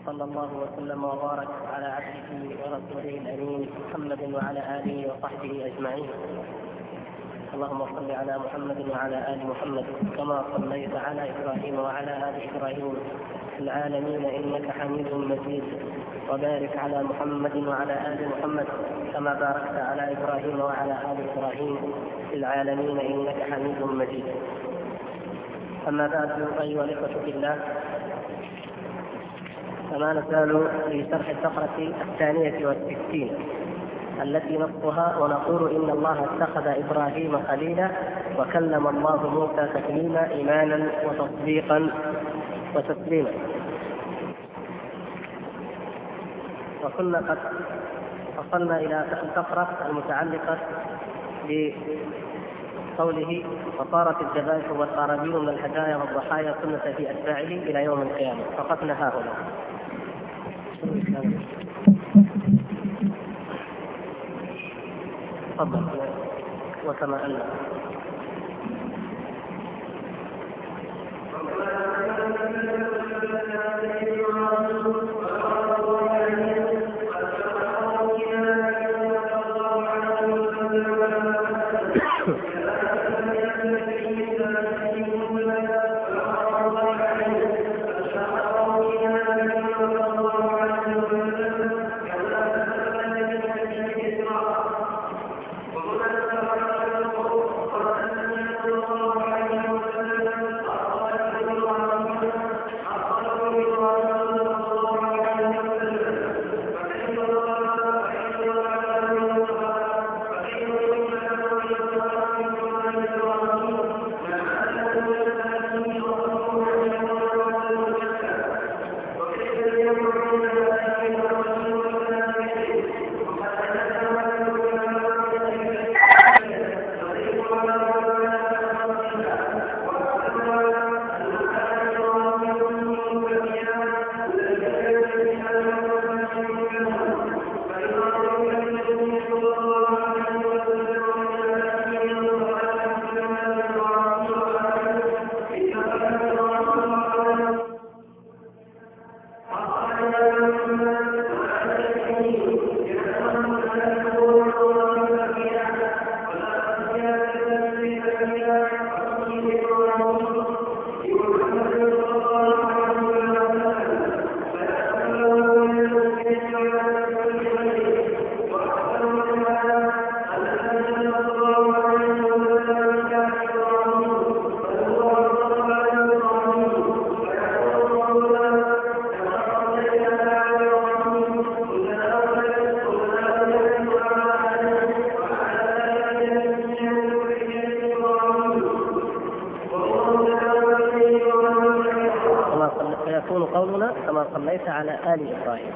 وصلى الله وسلم وبارك على عبده ورسوله الأمين محمد وعلى آله وصحبه أجمعين. اللهم صل على محمد وعلى آل محمد كما صليت على إبراهيم وعلى آل إبراهيم في العالمين إنك حميد مجيد، وبارك على محمد وعلى آل محمد كما باركت على إبراهيم وعلى آل إبراهيم في العالمين إنك حميد مجيد. أما بعد، أيها الإخوة في الله، فما نزال في شرح الفقرة 62 التي نصها ونقول إن الله اتخذ إبراهيم خليلا وكلم الله موسى تكليما إيمانا وتصديقا وتسليما. وكنا قد وصلنا إلى الفقرة المتعلقة بقوله وصارت الذبائح والقرابين من الهدايا والضحايا سنة في أتباعه إلى يوم القيامة. وقفنا هاهنا. تفضل. وكما أن قولنا كما صليت على آل إبراهيم.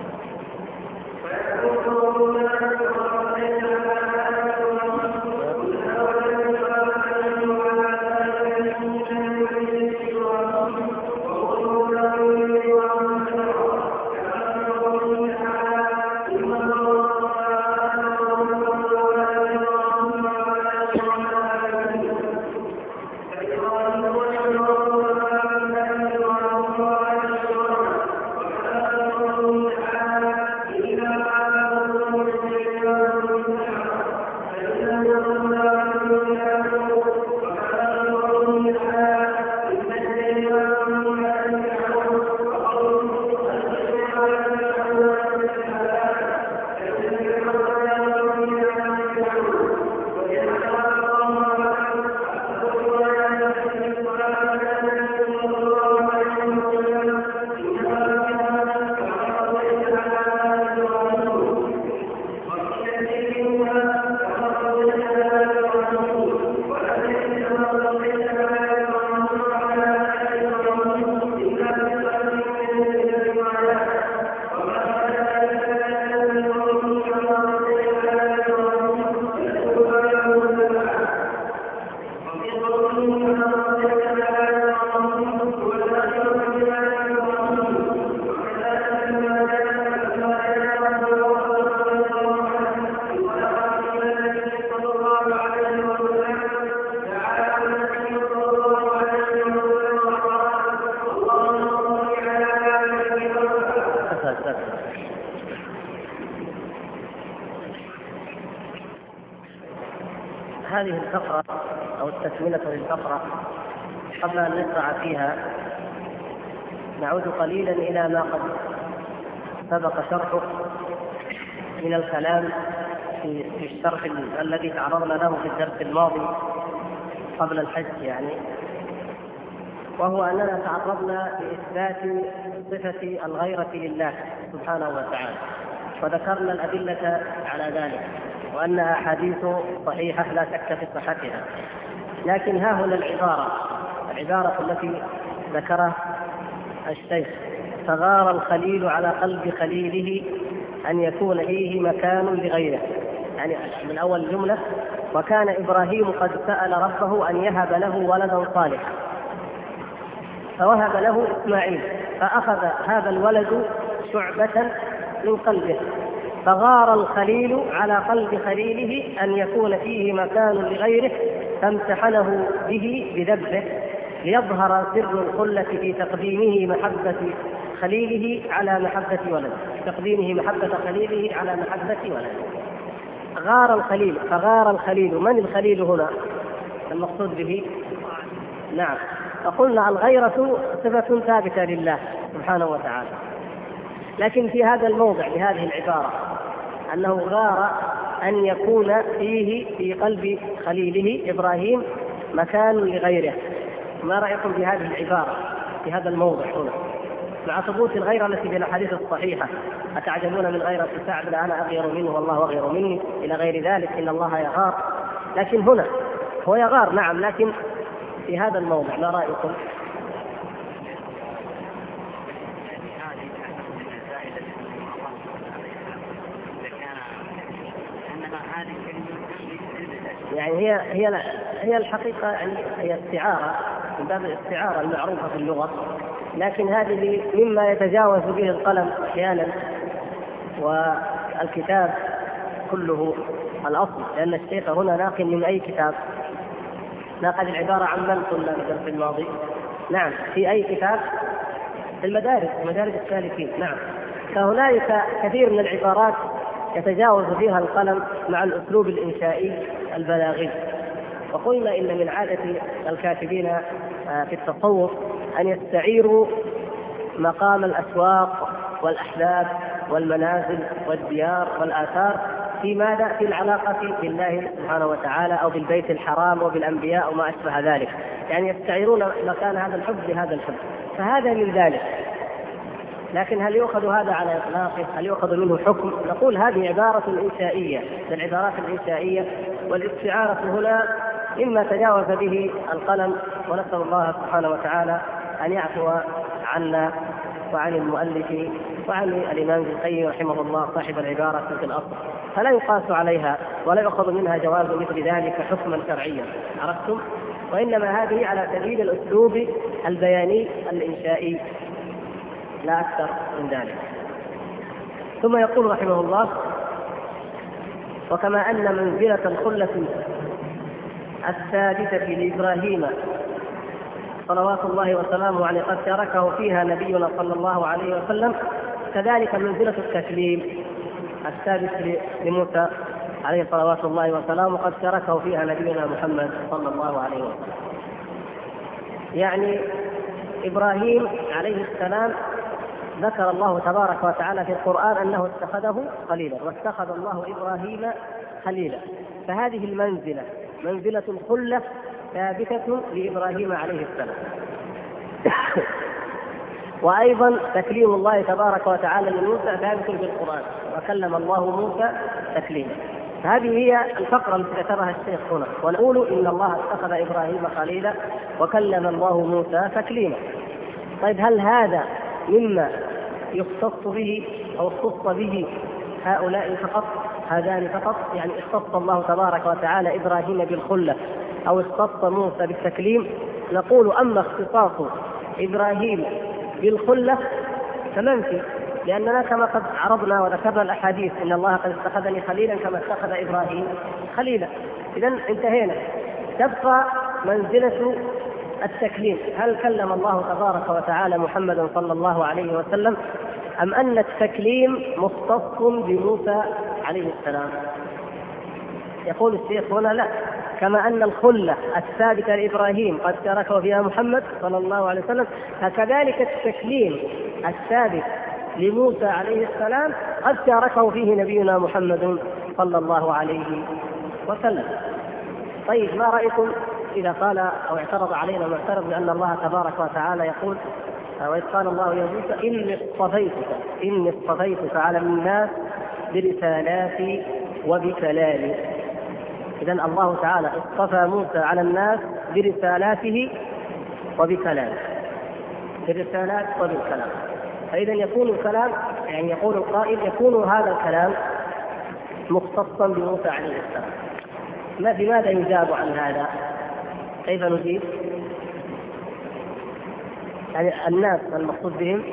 أقولها أستاذ. هذه الفقرة أو التكملة للفقرة قبل أن نشرع فيها نعود قليلا إلى ما قد سبق شرحه من الكلام في الشرح الذي تعرضنا له في الدرس الماضي قبل الحج يعني، وهو أننا تعرضنا لإثبات صفة الغيرة لله سبحانه وتعالى، وذكرنا الأدلة على ذلك وأنها أحاديث صحيحة لا شك في صحتها. لكن ها هنا العبارة التي ذكرها الشيخ: فغار الخليل على قلب خليله أن يكون فيه مكان لغيره. يعني من أول جملة: وكان إبراهيم قد سأل ربه أن يهب له ولدا صالحا فوهب له إسماعيل، فأخذ هذا الولد شعبة من قلبه، فغار الخليل على قلب خليله أن يكون فيه مكان لغيره، فامتحنه به بذبه ليظهر سر الخلة في تقديمه محبة خليله على محبة ولده، غار الخليل. فغار الخليل، من الخليل هنا المقصود به؟ نعم، فقلنا الغيرة صفة ثابتة لله سبحانه وتعالى، لكن في هذا الموضع بهذه العبارة أنه غار أن يكون فيه في قلب خليله إبراهيم مكان لغيره. ما رأيكم بهذه العبارة في هذا الموضع هنا مع ثبوت الغيرة التي في الأحاديث الصحيحة؟ أتعجبون من غيرة سعد؟ لا أنا أغير منه والله أغير مني إلى غير ذلك، إن الله يغار. لكن هنا هو يغار نعم، لكن في هذا الموضع ما رأيكم؟ يعني هي الحقيقة يعني هي استعارة من باب الاستعارة المعروفة في اللغة، لكن هذه مما يتجاوز به القلم أحيانا والكتاب كله الأصل، لأن الشيخ هنا ناقل من أي كتاب؟ ناقل العبارة عن من قلنا في الدرس الماضي؟ نعم، في أي كتاب؟ في مدارج السالكين. نعم، فهنالك كثير من العبارات يتجاوز فيها القلم مع الأسلوب الإنشائي البلاغي. وقلنا إن من عادة الكاتبين في التصوف أن يستعيروا مقام الأسواق والأحداث والمنازل والديار والآثار في ماذا؟ في العلاقة بالله سبحانه وتعالى أو بالبيت الحرام وبالأنبياء وما أشبه ذلك، يعني يستعيرون مكان هذا الحب لهذا الحب، فهذا من ذلك. لكن هل يؤخذ هذا على إطلاقه؟ هل يؤخذ منه حكم؟ نقول هذه عبارة إنشائية من العبارات الإنشائية، والاستعارة هنا إما تجاوز به القلم، ونسأل الله سبحانه وتعالى أن يعفو عنا وعن المؤلف وعن الإمام ابن القيم رحمه الله صاحب العبارة في الأصل، فلا يقاس عليها ولا يؤخذ منها جواز مثل ذلك حكما شرعيا، عرفتم؟ وإنما هذه على سبيل الأسلوب البياني الإنشائي لا أكثر من ذلك. ثم يقول رحمه الله: وكما أن منزلة الخلة الثابتة لإبراهيم صلوات الله وسلامه عليه قد شاركه فيها نبينا صلى الله عليه وسلم، كذلك منزلة التكليم الثابت لموسى عليه صلوات الله وسلامه قد شاركه فيها نبينا محمد صلى الله عليه وسلم. يعني إبراهيم عليه السلام ذكر الله تبارك وتعالى في القرآن أنه اتخذه خليلا، واتخذ الله إبراهيم خليلا، فهذه المنزلة منزلة الخلة ثابتة لإبراهيم عليه السلام. وأيضا تكليم الله تبارك وتعالى لموسى ثابت في القرآن، وكلم الله موسى تكليما. هذه هي الفقرة التي ذكرها الشيخ هنا، ونقول إن الله اتخذ إبراهيم خليلا وكلم الله موسى تكليما. طيب هل هذا مما يختص به أو اختص به هؤلاء فقط، هذان فقط؟ يعني اختص الله تبارك وتعالى إبراهيم بالخلة أو اختص موسى بالتكليم؟ نقول أما اختصاص إبراهيم بالخلة فمنفي، لأننا كما قد عرضنا وذكرنا الأحاديث إن الله قد اتخذني خليلا كما اتخذ إبراهيم خليلا. إذن انتهينا، تبقى منزلة التكليم. هل كلم الله تبارك وتعالى محمدا صلى الله عليه وسلم أم أن التكليم مختص بموسى عليه السلام؟ يقول الشيخ هنا لا، كما أن الخلة الثابتة لإبراهيم قد شاركه فيها محمد صلى الله عليه وسلم، فكذلك التكليم الثابت لموسى عليه السلام قد شاركه فيه نبينا محمد صلى الله عليه وسلم. طيب ما رأيكم إذا قال أو اعترض علينا معترض بأن الله تبارك وتعالى يقول وإذ قال الله يا موسى إني اصطفيتك على الناس برسالاتي وبكلامي. إذن الله تعالى اصطفى موسى على الناس برسالاته وبكلامه، بالرسالات وبالكلام. فإذا يكون الكلام يعني يقول القائل يكون هذا الكلام مختصا بموسى عليه السلام. بماذا يجاب عن هذا؟ كيف نجيب؟ يعني الناس المقصود بهم،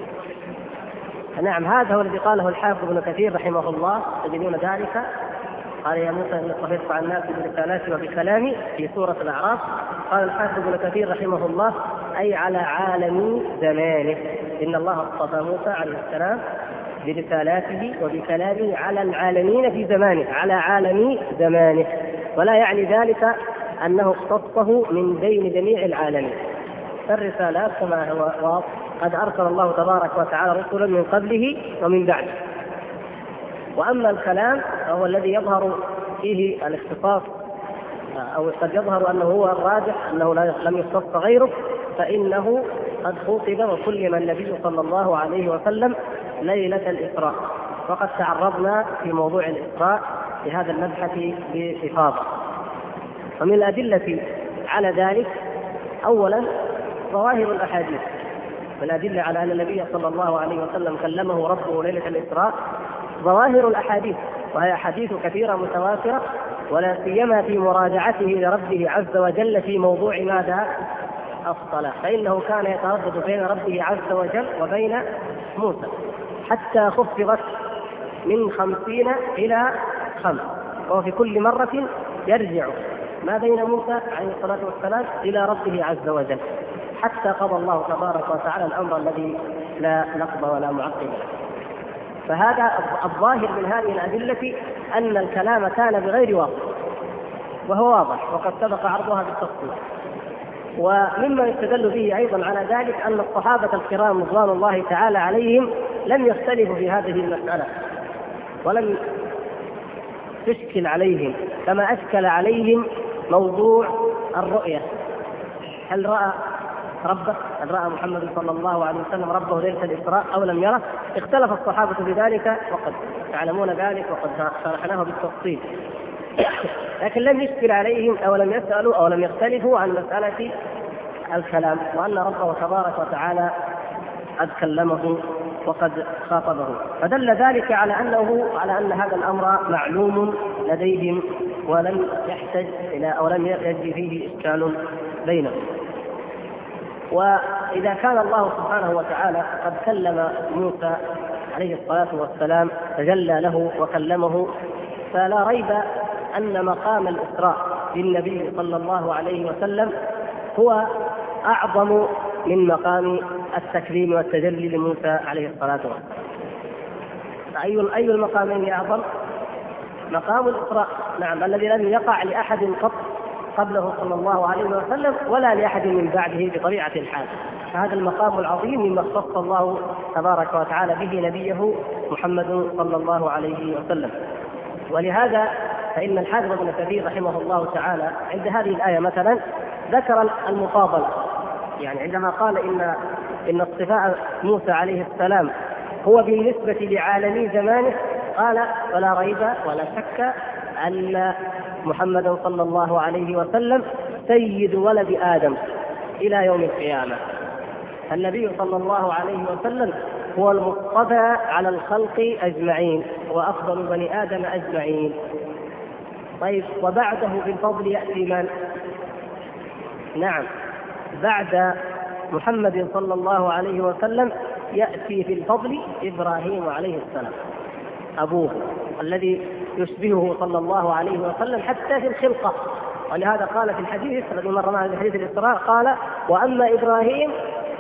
نعم هذا هو الذي قاله الحافظ ابن كثير رحمه الله، تجدون ذلك قال يا موسى إني اصطفيتك على الناس برسالاتي وبكلامي في سورة الأعراف. قال الحافظ ابن كثير رحمه الله أي على عالم زمانه، إن الله اصطفى موسى عليه السلام برسالاته وبكلامه على العالمين في زمانه، على عالم زمانه، ولا يعني ذلك أنه اختصه من بين جميع العالمين. الرسالات كما هو واضح قد أرسل الله تبارك وتعالى رسلا من قبله ومن بعده. وأما الكلام هو الذي يظهر فيه الاختصاص أو قد يظهر أنه هو الراجح أنه لم يختص غيره، فإنه قد خطب وكلم النبي صلى الله عليه وسلم ليلة الإسراء، وقد تعرضنا في موضوع الإسراء في هذا المبحث بإفاضة. ومن الأدلة على ذلك أولا ظواهر الأحاديث، والأدلة على أن النبي صلى الله عليه وسلم كلمه ربه ليلة الإسراء ظواهر الأحاديث، وهي أحاديث كثيرة متواترة، ولا سيما في مراجعته لربه عز وجل في موضوع ماذا؟ الصلاة، فإنه كان يتردد بين ربه عز وجل وبين موسى حتى خفضت من 50 إلى 5، وهو في كل مرة يرجع ما بين موسى عليه الصلاة والسلام إلى ربه عز وجل حتى قضى الله تبارك وتعالى الأمر الذي لا نقض ولا معقب له. فهذا الظاهر من هذه الأدلة أن الكلام كان بغير واسطة، وهو واضح وقد سبق عرضها بالتفصيل. ومما يستدل به أيضا على ذلك أن الصحابة الكرام رضوان الله تعالى عليهم لم يختلفوا في هذه المسألة، ولم تشكل عليهم كما أشكل عليهم موضوع الرؤية. هل رأى ربه؟ هل رأى محمد صلى الله عليه وسلم ربه ليلة الإسراء أو لم يره؟ اختلف الصحابة بذلك وقد تعلمون ذلك وقد شرحناه بالتفصيل. لكن لم يشكل عليهم أو لم يسألوا أو لم يختلفوا عن مسألة الكلام، وأن ربه تبارك وتعالى قد كلمه وقد خاطبه، فدل ذلك على أن هذا الأمر معلوم لديهم ولم يحتج إلى أو لم يجري فيه إشكال بينهم. وإذا كان الله سبحانه وتعالى قد كلم موسى عليه الصلاة والسلام تجلى له وكلمه، فلا ريب أن مقام الإسراء بالنبي صلى الله عليه وسلم هو أعظم من مقام التكريم والتجلي لموسى عليه الصلاة والسلام. أي المقامين أعظم؟ مقام الإسراء، نعم، الذي لم يقع لأحد قط قبله صلى الله عليه وسلم ولا لأحد من بعده بطبيعة الحال. فهذا المقام العظيم مما اختص الله تبارك وتعالى به نبيه محمد صلى الله عليه وسلم. ولهذا فإن الحافظ ابن كثير رحمه الله تعالى عند هذه الآية مثلا ذكر المفاضلة، يعني عندما قال إن اصطفاء موسى عليه السلام هو بالنسبة لعالمي زمانه، قال ولا ريب ولا شك أن محمد صلى الله عليه وسلم سيد ولد آدم إلى يوم القيامة. النبي صلى الله عليه وسلم هو المصطفى على الخلق أجمعين وأفضل بني آدم أجمعين. طيب وبعده بالفضل يأتي من؟ نعم، بعد محمد صلى الله عليه وسلم يأتي في الفضل إبراهيم عليه السلام أبوه الذي يشبهه صلى الله عليه وسلم حتى في الخلقة. ولهذا قال في الحديث الذي مر معنا في حديث الإسراء قال وأما إبراهيم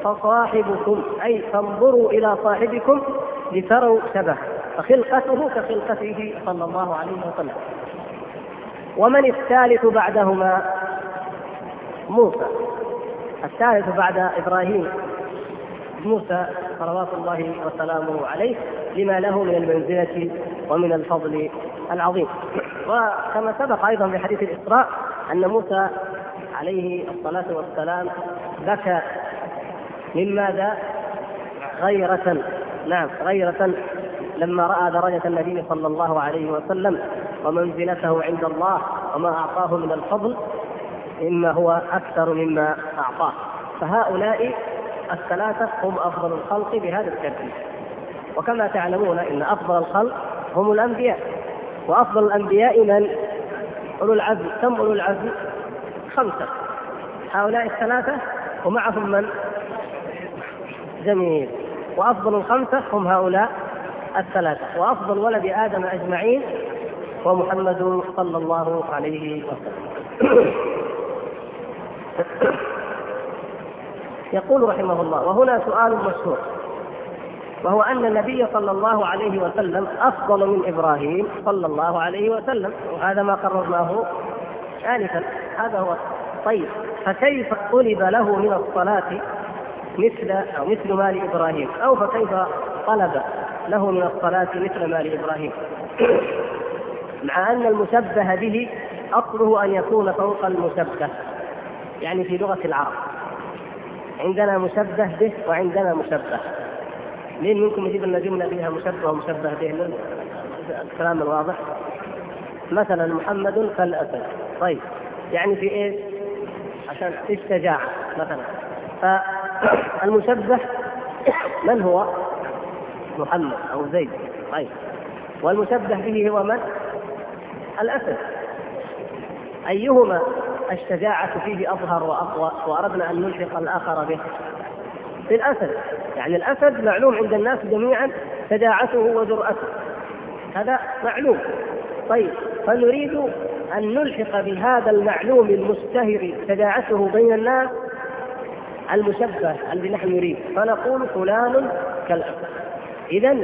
فصاحبكم أي فانظروا إلى صاحبكم لتروا شبهه، فخلقته كخلقته صلى الله عليه وسلم. ومن الثالث بعدهما؟ موسى. الثالث بعد إبراهيم موسى صلوات الله وسلامه عليه، لما له من المنزلة ومن الفضل العظيم. وكما سبق أيضا في حديث الإسراء أن موسى عليه الصلاة والسلام بكى من ماذا؟ غيرة، نعم غيرة، لما رأى درجة النبي صلى الله عليه وسلم ومنزلته عند الله وما أعطاه من الفضل، إما هو أكثر مما أعطاه. فهؤلاء الثلاثة هم أفضل الخلق بهذا الترتيب. وكما تعلمون إن أفضل الخلق هم الأنبياء، وأفضل الأنبياء من؟ أولو العزم. كم أولو العزم؟ 5. هؤلاء الثلاثة ومعهم من؟ جميل. وأفضل ال5 هم هؤلاء الثلاثة. وأفضل ولد آدم أجمعين هو محمد صلى الله عليه وسلم. يقول رحمه الله: وهنا سؤال مشهور، وهو أن النبي صلى الله عليه وسلم أفضل من إبراهيم صلى الله عليه وسلم، وهذا ما قررناه آنفا، هذا هو. طيب، فكيف طلب له من الصلاة مثل ما لإبراهيم؟ أو فكيف طلب له من الصلاة مثل ما لإبراهيم؟ مع أن المشبه به أصله أن يكون فوق المشبه، يعني في لغة العرب عندنا مشبه به وعندنا مشبه. مين منكم يجيب لنا جملة فيها مشبه ومشبه به؟ الكلام الواضح. مثلا محمد كالأسد. طيب، يعني في إيه؟ عشان الشجاعة مثلا. فالمشبه من هو؟ محمد أو زيد. طيب، والمشبه به هو من؟ الأسد. أيهما الشجاعة فيه أظهر وأقوى وأردنا أن نلحق الآخر به؟ في الأسد. يعني الأسد معلوم عند الناس جميعا شجاعته وجرأته، هذا معلوم. طيب، فنريد أن نلحق بهذا المعلوم المشتهر شجاعته بين الناس المشبه الذي نحن نريد، فنقول فلان كالأسد. إذن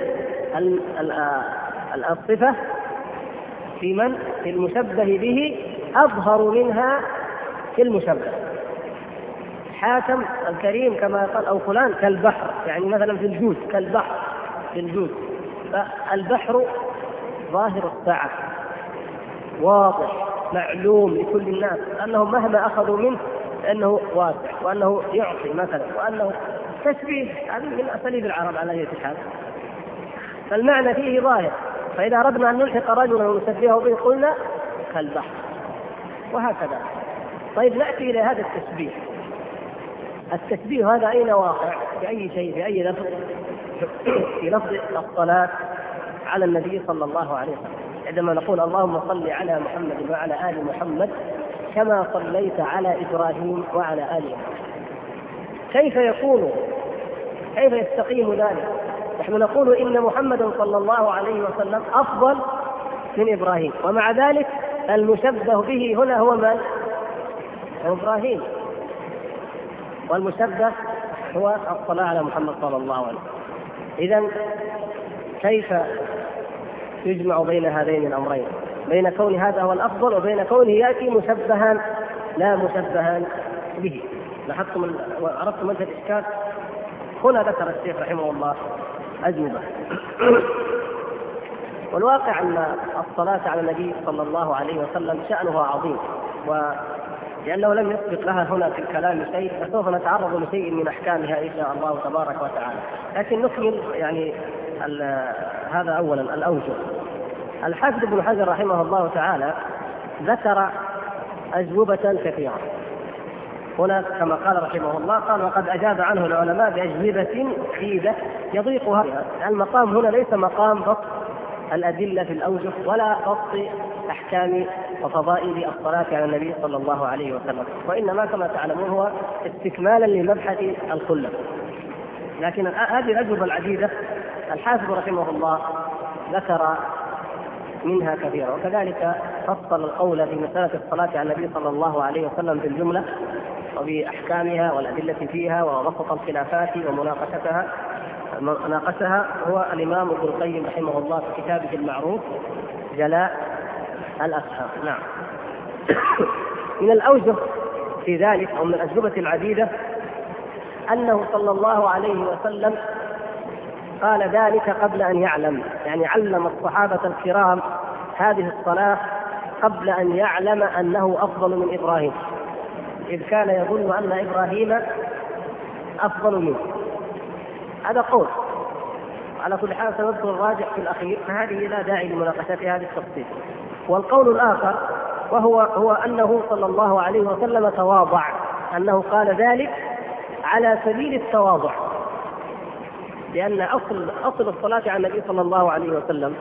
الصفة في من؟ في المشبه به أظهر منها في المشبه. حاتم الكريم كما قال، أو فلان كالبحر، يعني مثلا في الجود كالبحر في الجود. فالبحر ظاهر السعة، واضح معلوم لكل الناس أنه مهما أخذوا منه أنه واسع، وأنه يعطي مثلا، وأنه تشبيه. هذه من أساليب العرب على أي حال. فالمعنى فيه ظاهر. فإذا أردنا أن نلحق رجلا ونشبهه به قلنا كالبحر، وهكذا. طيب، نأتي إلى هذا التشبيه. التشبيه هذا أين واقع؟ في أي شيء؟ في أي لفظ؟ في لفظ الصلاة على النبي صلى الله عليه وسلم. عندما نقول اللهم صل على محمد وعلى آل محمد كما صليت على إبراهيم وعلى آل إبراهيم، كيف يكون؟ كيف يستقيم ذلك؟ نحن نقول إن محمدا صلى الله عليه وسلم أفضل من إبراهيم، ومع ذلك المشبه به هنا هو من؟ إبراهيم، والمشبه هو الصلاة على محمد صلى الله عليه وسلم. إذن كيف يجمع بين هذين الأمرين، بين كون هذا هو الأفضل وبين كونه يأتي مشبها لا مشبها به؟ لاحظتم وعرفتم وجه الإشكال؟ هنا ذكر الشيخ رحمه الله أجوبة. والواقع أن الصلاة على النبي صلى الله عليه وسلم شأنها عظيم، ولأنه لم يسبق لها هنا في الكلام شيء، فسوف نتعرض لشيء من أحكامها إن شاء الله تبارك وتعالى. لكن نكمل يعني هذا أولا الأوجه. الحافظ ابن حجر رحمه الله تعالى ذكر أجوبة كثيرة هنا كما قال رحمه الله، قال وقد أجاب عنه العلماء بأجوبة عديدة يضيقها. المقام هنا ليس مقام بسط الأدلة في الأوجه ولا بسط أحكام وفضائل الصلاة على النبي صلى الله عليه وسلم، وإنما كما تعلمون هو استكمالا لمبحث الخلة. لكن هذه الأجوبة العديدة الحافظ رحمه الله ذكر منها كثيرا، وكذلك فصل القول في مسألة الصلاة على النبي صلى الله عليه وسلم بالجملة وبأحكامها والأدلة فيها ووسط الخلافات وناقشها هو الإمام ابن القيم رحمه الله في كتابه المعروف جلاء الأفهام. نعم. من الأوجه في ذلك أو من الأجوبة العديدة أنه صلى الله عليه وسلم قال ذلك قبل أن يعلم، يعني علم الصحابة الكرام هذه الصلاة قبل أن يعلم أنه أفضل من إبراهيم، إذ كان يظن أن إبراهيم أفضل منه. هذا قول، على كل حال سنذكر الراجح في الأخير، فهذه لا داعي لمناقشة هذه التفصيل. والقول الآخر هو أنه صلى الله عليه وسلم تواضع، أنه قال ذلك على سبيل التواضع، لأن أصل الصلاة على النبي صلى الله عليه وسلم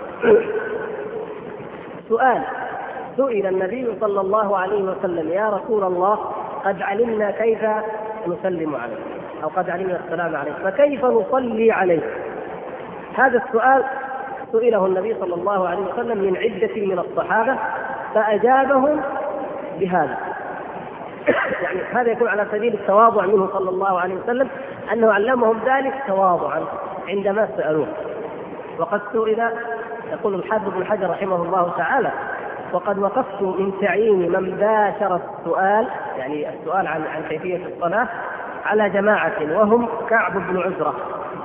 سئل النبي صلى الله عليه وسلم: يا رسول الله، قد علمنا كيف نسلم عليك، أو قد علمنا السلام عليك، فكيف نصلي عليك؟ هذا السؤال سئله النبي صلى الله عليه وسلم من عدة من الصحابة، فأجابهم بهذا. يعني هذا يكون على سبيل التواضع منه صلى الله عليه وسلم، أنه علمهم ذلك تواضعا عندما سألوه. وقد سئل، يقول الحافظ ابن حجر رحمه الله تعالى: وقد وقفت من تعيين من باشر السؤال، يعني السؤال عن كيفية الصلاة، على جماعة، وهم كعب بن عزرة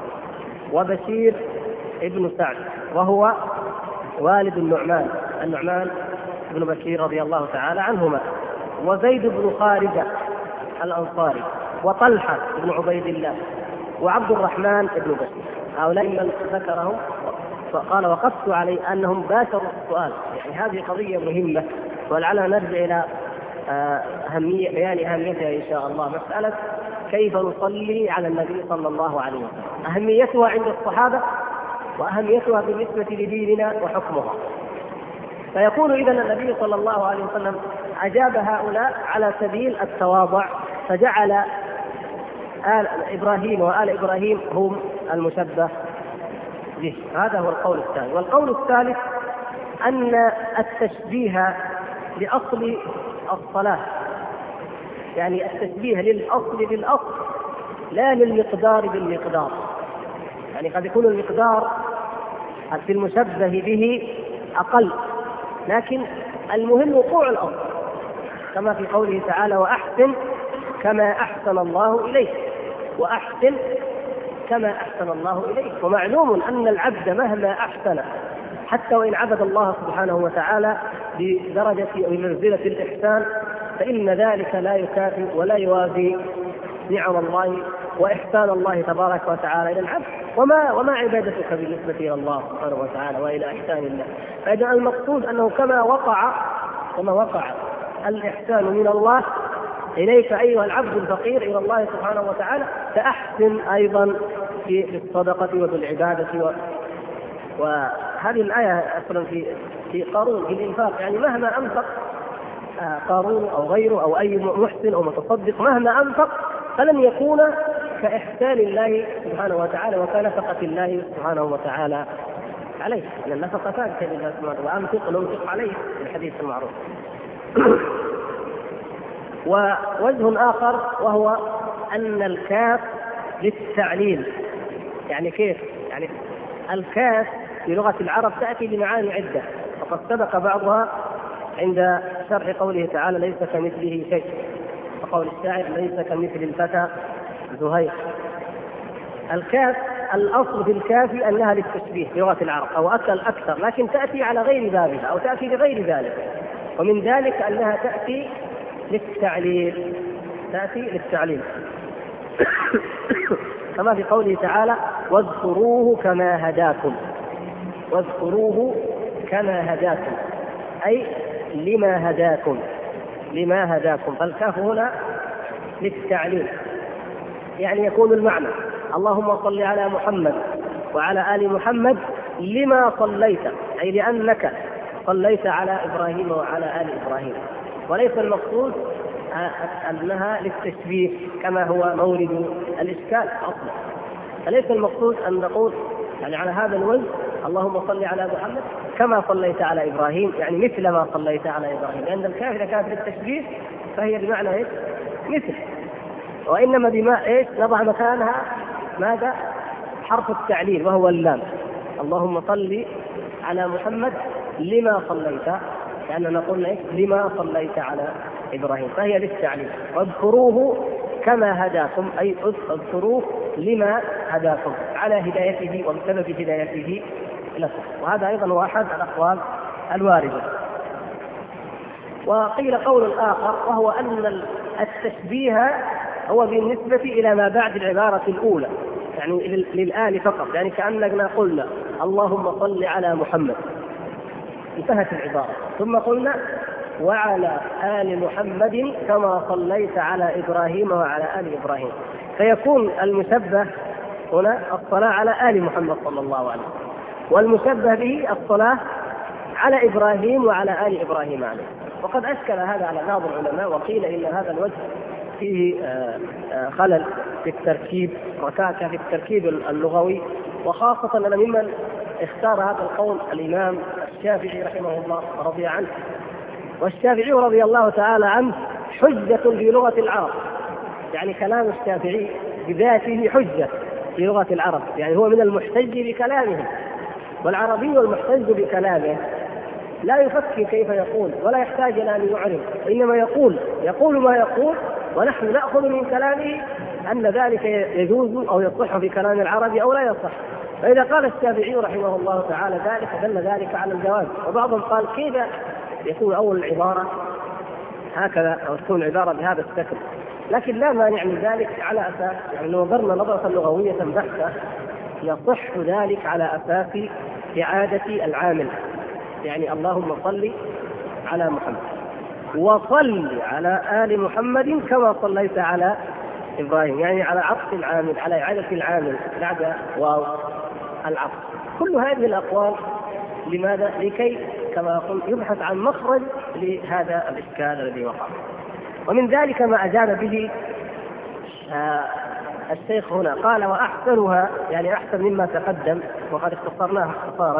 وبشير ابن سعد، وهو والد النعمان بن بشير رضي الله تعالى عنهما، وزيد بن خارجة الأنصاري، وطلحة بن عبيد الله، وعبد الرحمن بن بشير. هؤلاء من ذكرهم فقال: وقفت علي أنهم باشروا السؤال. يعني هذه قضية مهمة، ولعلنا نرجع إلى بيان أهميتها إن شاء الله، مسألة كيف نصلي على النبي صلى الله عليه وسلم، أهميتها عند الصحابة وأهميتها بالنسبة لديننا وحكمها. فيكون إذن النبي صلى الله عليه وسلم أجاب هؤلاء على سبيل التواضع، فجعل آل إبراهيم وآل إبراهيم هم المشبه به. هذا هو القول الثاني. والقول الثالث أن التشبيه لأصل الصلاة، يعني التشبيه للأصل بالأصل لا للمقدار بالمقدار. يعني قد يكون المقدار في المشبه به أقل، لكن المهم وقوع الأصل، كما في قوله تعالى: وأحسن كما أحسن الله إليك، وأحسن كما أحسن الله إليك. ومعلوم أن العبد مهما أحسن، حتى وإن عبد الله سبحانه وتعالى بدرجة أو بمنزلة الإحسان، فإن ذلك لا يكافئ ولا يوازي نعم الله وإحسان الله تبارك وتعالى إلى العبد. وما عبادتك بالنسبة إلى الله سبحانه وتعالى وإلى إحسان الله؟ فإذا المقصود أنه كما وقع الإحسان من الله إليك أيها العبد الفقير إلى الله سبحانه وتعالى، فأحسن أيضا في الصدقة وبالعبادة. وهذه الآية أصلا في قارون في الإنفاق، يعني مهما أنفق قارون أو غيره أو أي محسن أو متصدق، مهما أنفق فلن يكون كإحسان الله سبحانه وتعالى وكنفقة الله سبحانه وتعالى عليه، لأن النفقة ثابتة لله سبحانه وتعالى: وأنفق ننفق عليه، الحديث المعروف. ووجه آخر وهو أن الكاف للتعليل. يعني كيف؟ يعني الكاف في لغة العرب تأتي بمعاني عدة، وقد سبق بعضها عند شرح قوله تعالى: ليس كمثله شيء، وقول الشاعر: ليس كمثل الفتى زهير. الكاف الأصل في الكاف أنها للتشبيه في لغة العرب أو أكثر، لكن تأتي على غير بابها أو تأتي لغير ذلك، ومن ذلك أنها تأتي للتعليل، كما في قوله تعالى: واذكروه كما هداكم. واذكروه كما هداكم أي لما هداكم. فالكاف هنا للتعليل، يعني يكون المعنى: اللهم صل على محمد وعلى آل محمد لما صليت، أي لأنك صليت على إبراهيم وعلى آل إبراهيم. وليس المقصود أنها للتشبيه كما هو مورد الإشكال أصلا. فليس المقصود أن نقول يعني على هذا الوجه: اللهم صل على محمد كما صليت على إبراهيم، يعني مثل ما صليت على إبراهيم، لأن الكاف إذا كانت للتشبيه فهي بمعنى مثل، وإنما بما إيش نضع مكانها ماذا؟ حرف التعليل وهو اللام. اللهم صل على محمد لما صليت، لأننا قلنا إيش؟ لما صليت على إبراهيم، فهي للتعليل. واذكروه كما هداكم، أي اذكروه لما هداكم، على هدايته وبسبب هدايته لكم. وهذا أيضا هو أحد الأقوال الواردة. وقيل قول آخر وهو أن التشبيه هو بالنسبة إلى ما بعد العبارة الأولى، يعني للآل فقط، يعني كأننا قلنا اللهم صل على محمد، انتهت العبارة، ثم قلنا وعلى آل محمد كما صليت على إبراهيم وعلى آل إبراهيم، فيكون المشبه هنا الصلاة على آل محمد صلى الله عليه وسلم، والمشبه به الصلاة على إبراهيم وعلى آل إبراهيم عليه. وقد أشكل هذا على بعض العلماء، وقيل إن هذا الوجه فيه خلل في التركيب، ركاكة في التركيب اللغوي، وخاصة أن ممن اختار هذا القول الإمام الشافعي رحمه الله رضي عنه. والشافعي رضي الله تعالى عنه حجة في لغة العرب، يعني كلام الشافعي بذاته حجة في لغة العرب، يعني هو من المحتج بكلامه. والعربي المحتج بكلامه لا يفكر كيف يقول ولا يحتاج إلى أن يعرف، إنما يقول ما يقول، ونحن نأخذ من كلامه أن ذلك يجوز أو يصح في كلام العربي أو لا يصح. فإذا قال الشافعي رحمه الله تعالى ذلك دل ذلك على الجواز. وبعضهم قال كيف يكون أول العبارة هكذا أو تكون العبارة بهذا الشكل، لكن لا مانع من ذلك على أساس، يعني لو نظرنا نظرة لغوية بحتة يصح ذلك على أساس إعادة العامل، يعني اللهم صل على محمد وصل على آل محمد كما صليت على إبراهيم، يعني على عطف العامل، على إعادة العامل بعد واو العطف. كل هذه الأقوال لماذا؟ لكي كما قلت يبحث عن مخرج لهذا الإشكال الذي وقع. ومن ذلك ما أجاب به الشيخ هنا، قال وأحسنها، يعني أحسن مما تقدم وقد اختصرناها اختصارا.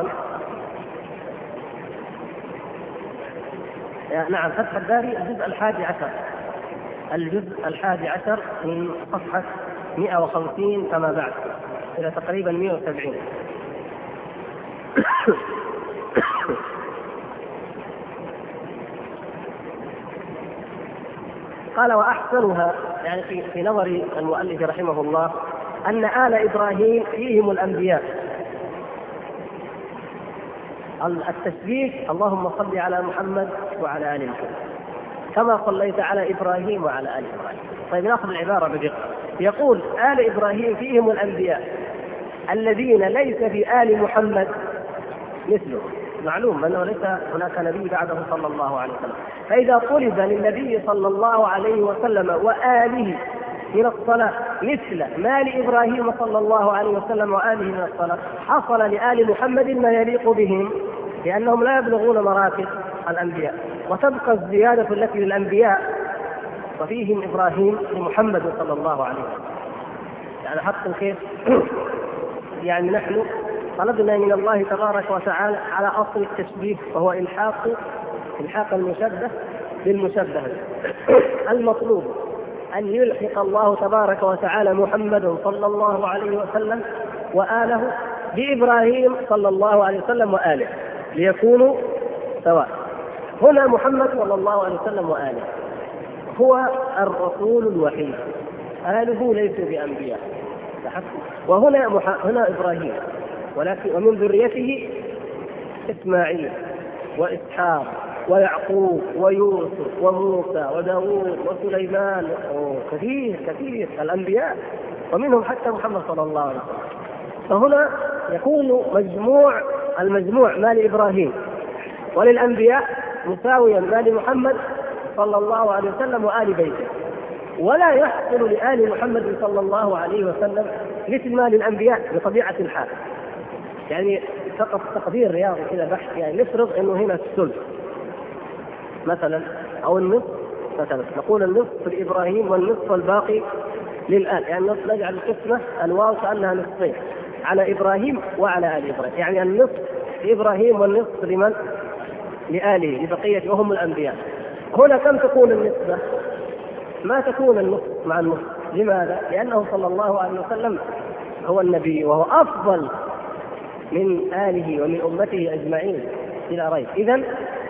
نعم، فتح الباري الجزء 11 من صفحة 150 كما بعد إلى تقريبا 170. قال وأحسنها، يعني في نظر المؤلف رحمه الله أن آل إبراهيم فيهم الأنبياء. التشبيه اللهم صل على محمد وعلى آل محمد كما صليت على إبراهيم وعلى آل إبراهيم. طيب نأخذ العبارة بدقة. يقول آل إبراهيم فيهم الأنبياء الذين ليس في آل محمد مثله. معلوم أنه ليس هناك نبي بعده صلى الله عليه وسلم، فإذا طلب للنبي صلى الله عليه وسلم وآله من الصلاة مثل ما لإبراهيم صلى الله عليه وسلم وآله من الصلاة، حصل لآل محمد ما يليق بهم، لأنهم لا يبلغون مراتب الأنبياء، وتبقى الزيادة التي للأنبياء وفيهم إبراهيم لمحمد صلى الله عليه وسلم. يعني حق كيف؟ يعني نحن طلبنا من الله تبارك وتعالى على أصل التشبيه، وهو إلحاق المشبه بالمشبه. المطلوب أن يلحق الله تبارك وتعالى محمد صلى الله عليه وسلم وآله بإبراهيم صلى الله عليه وسلم وآله ليكونوا سواء. هنا محمد صلى الله عليه وسلم وآله هو الرسول الوحيد، آله ليسوا بأنبياء، وهنا إبراهيم، ولكن ومن ذريته إسماعيل وإسحاق ويعقوب ويوسف وموسى وداود وسليمان، كثير الأنبياء، ومنهم حتى محمد صلى الله عليه وسلم. فهنا يكون المجموع ما لإبراهيم وللأنبياء مساويا ما لمحمد صلى الله عليه وسلم وآل بيته، ولا يحصل لآل محمد صلى الله عليه وسلم مثل ما للأنبياء بطبيعة الحال. يعني فقط تقدير رياضي كذا بحث، يعني نفرض انه هنا الثلث مثلا او النصف مثلا، نقول النصف لابراهيم والنصف الباقي للآل، يعني نجعل القسمه الواو كانها نصفين على ابراهيم وعلى ال ابراهيم، يعني النصف لابراهيم والنصف لمن؟ لآله لبقيه وهم الانبياء. هنا كم تكون النسبه؟ ما تكون النصف مع النصف، لماذا؟ لأنه صلى الله عليه وسلم هو النبي وهو أفضل من آله ومن أمته أجمعين بلا ريب. إذن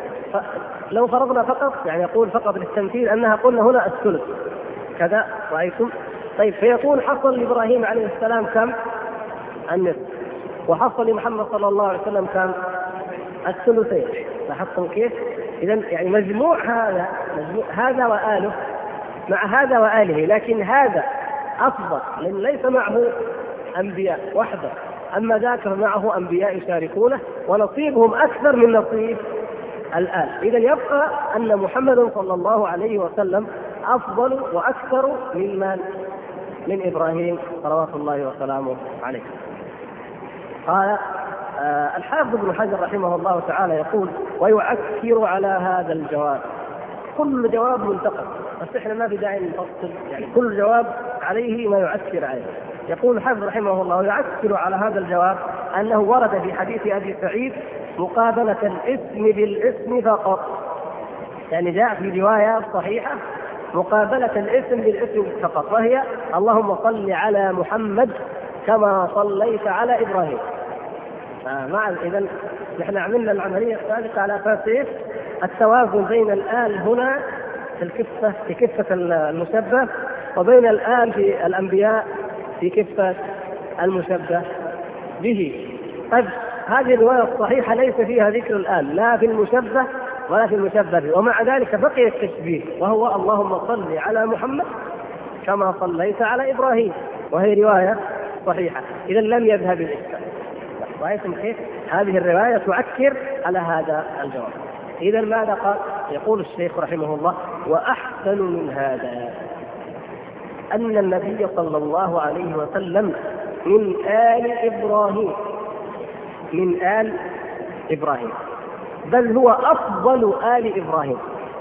لو فرضنا فقط، يعني يقول فقط للتمثيل أنها قلنا هنا الثلث كذا، رأيتم؟ طيب فيكون حصل لإبراهيم عليه السلام كم؟ النصف، وحصل لمحمد صلى الله عليه وسلم كم؟ الثلثين. لاحظتم كيف؟ إذن يعني مجموع هذا وآله مع هذا وآله، لكن هذا أفضل لأن ليس معه أنبياء وحده، أما ذاك معه أنبياء يشاركونه ونصيبهم أكثر من نصيب الآل. إذن يبقى أن محمد صلى الله عليه وسلم أفضل وأكثر من إبراهيم صلوات الله وسلامه عليه. قال الحافظ ابن حجر رحمه الله تعالى يقول: ويعكر على هذا الجواب. كل جواب منتقد، بس احنا ما في داعي نفصل، يعني كل جواب عليه ما يعكر عليه. يقول الحافظ رحمه الله: يعكر على هذا الجواب أنه ورد في حديث أبي سعيد مقابلة الاسم بالاسم فقط، يعني جاء في رواية صحيحة مقابلة الاسم بالاسم فقط، وهي: اللهم صل على محمد كما صليت على إبراهيم. إذن نحن عملنا العملية السابقة على أساس التوازن بين الآل هنا في كفة المشبه، وبين الآل في الأنبياء في كفة المشبه به. طيب هذه الرواية الصحيحة ليس فيها ذكر الآل لا في المشبه ولا في المشبه به، ومع ذلك بقي التشبيه، وهو اللهم صل على محمد كما صليت على إبراهيم، وهي رواية صحيحة. إذن لم يذهب الإشكال. رأيتم كيف؟ هذه الرواية تؤكد على هذا الجواب. إذن ماذا قال؟ يقول الشيخ رحمه الله: وأحسن من هذا أن النبي صلى الله عليه وسلم من آل إبراهيم، من آل إبراهيم، بل هو أفضل آل إبراهيم.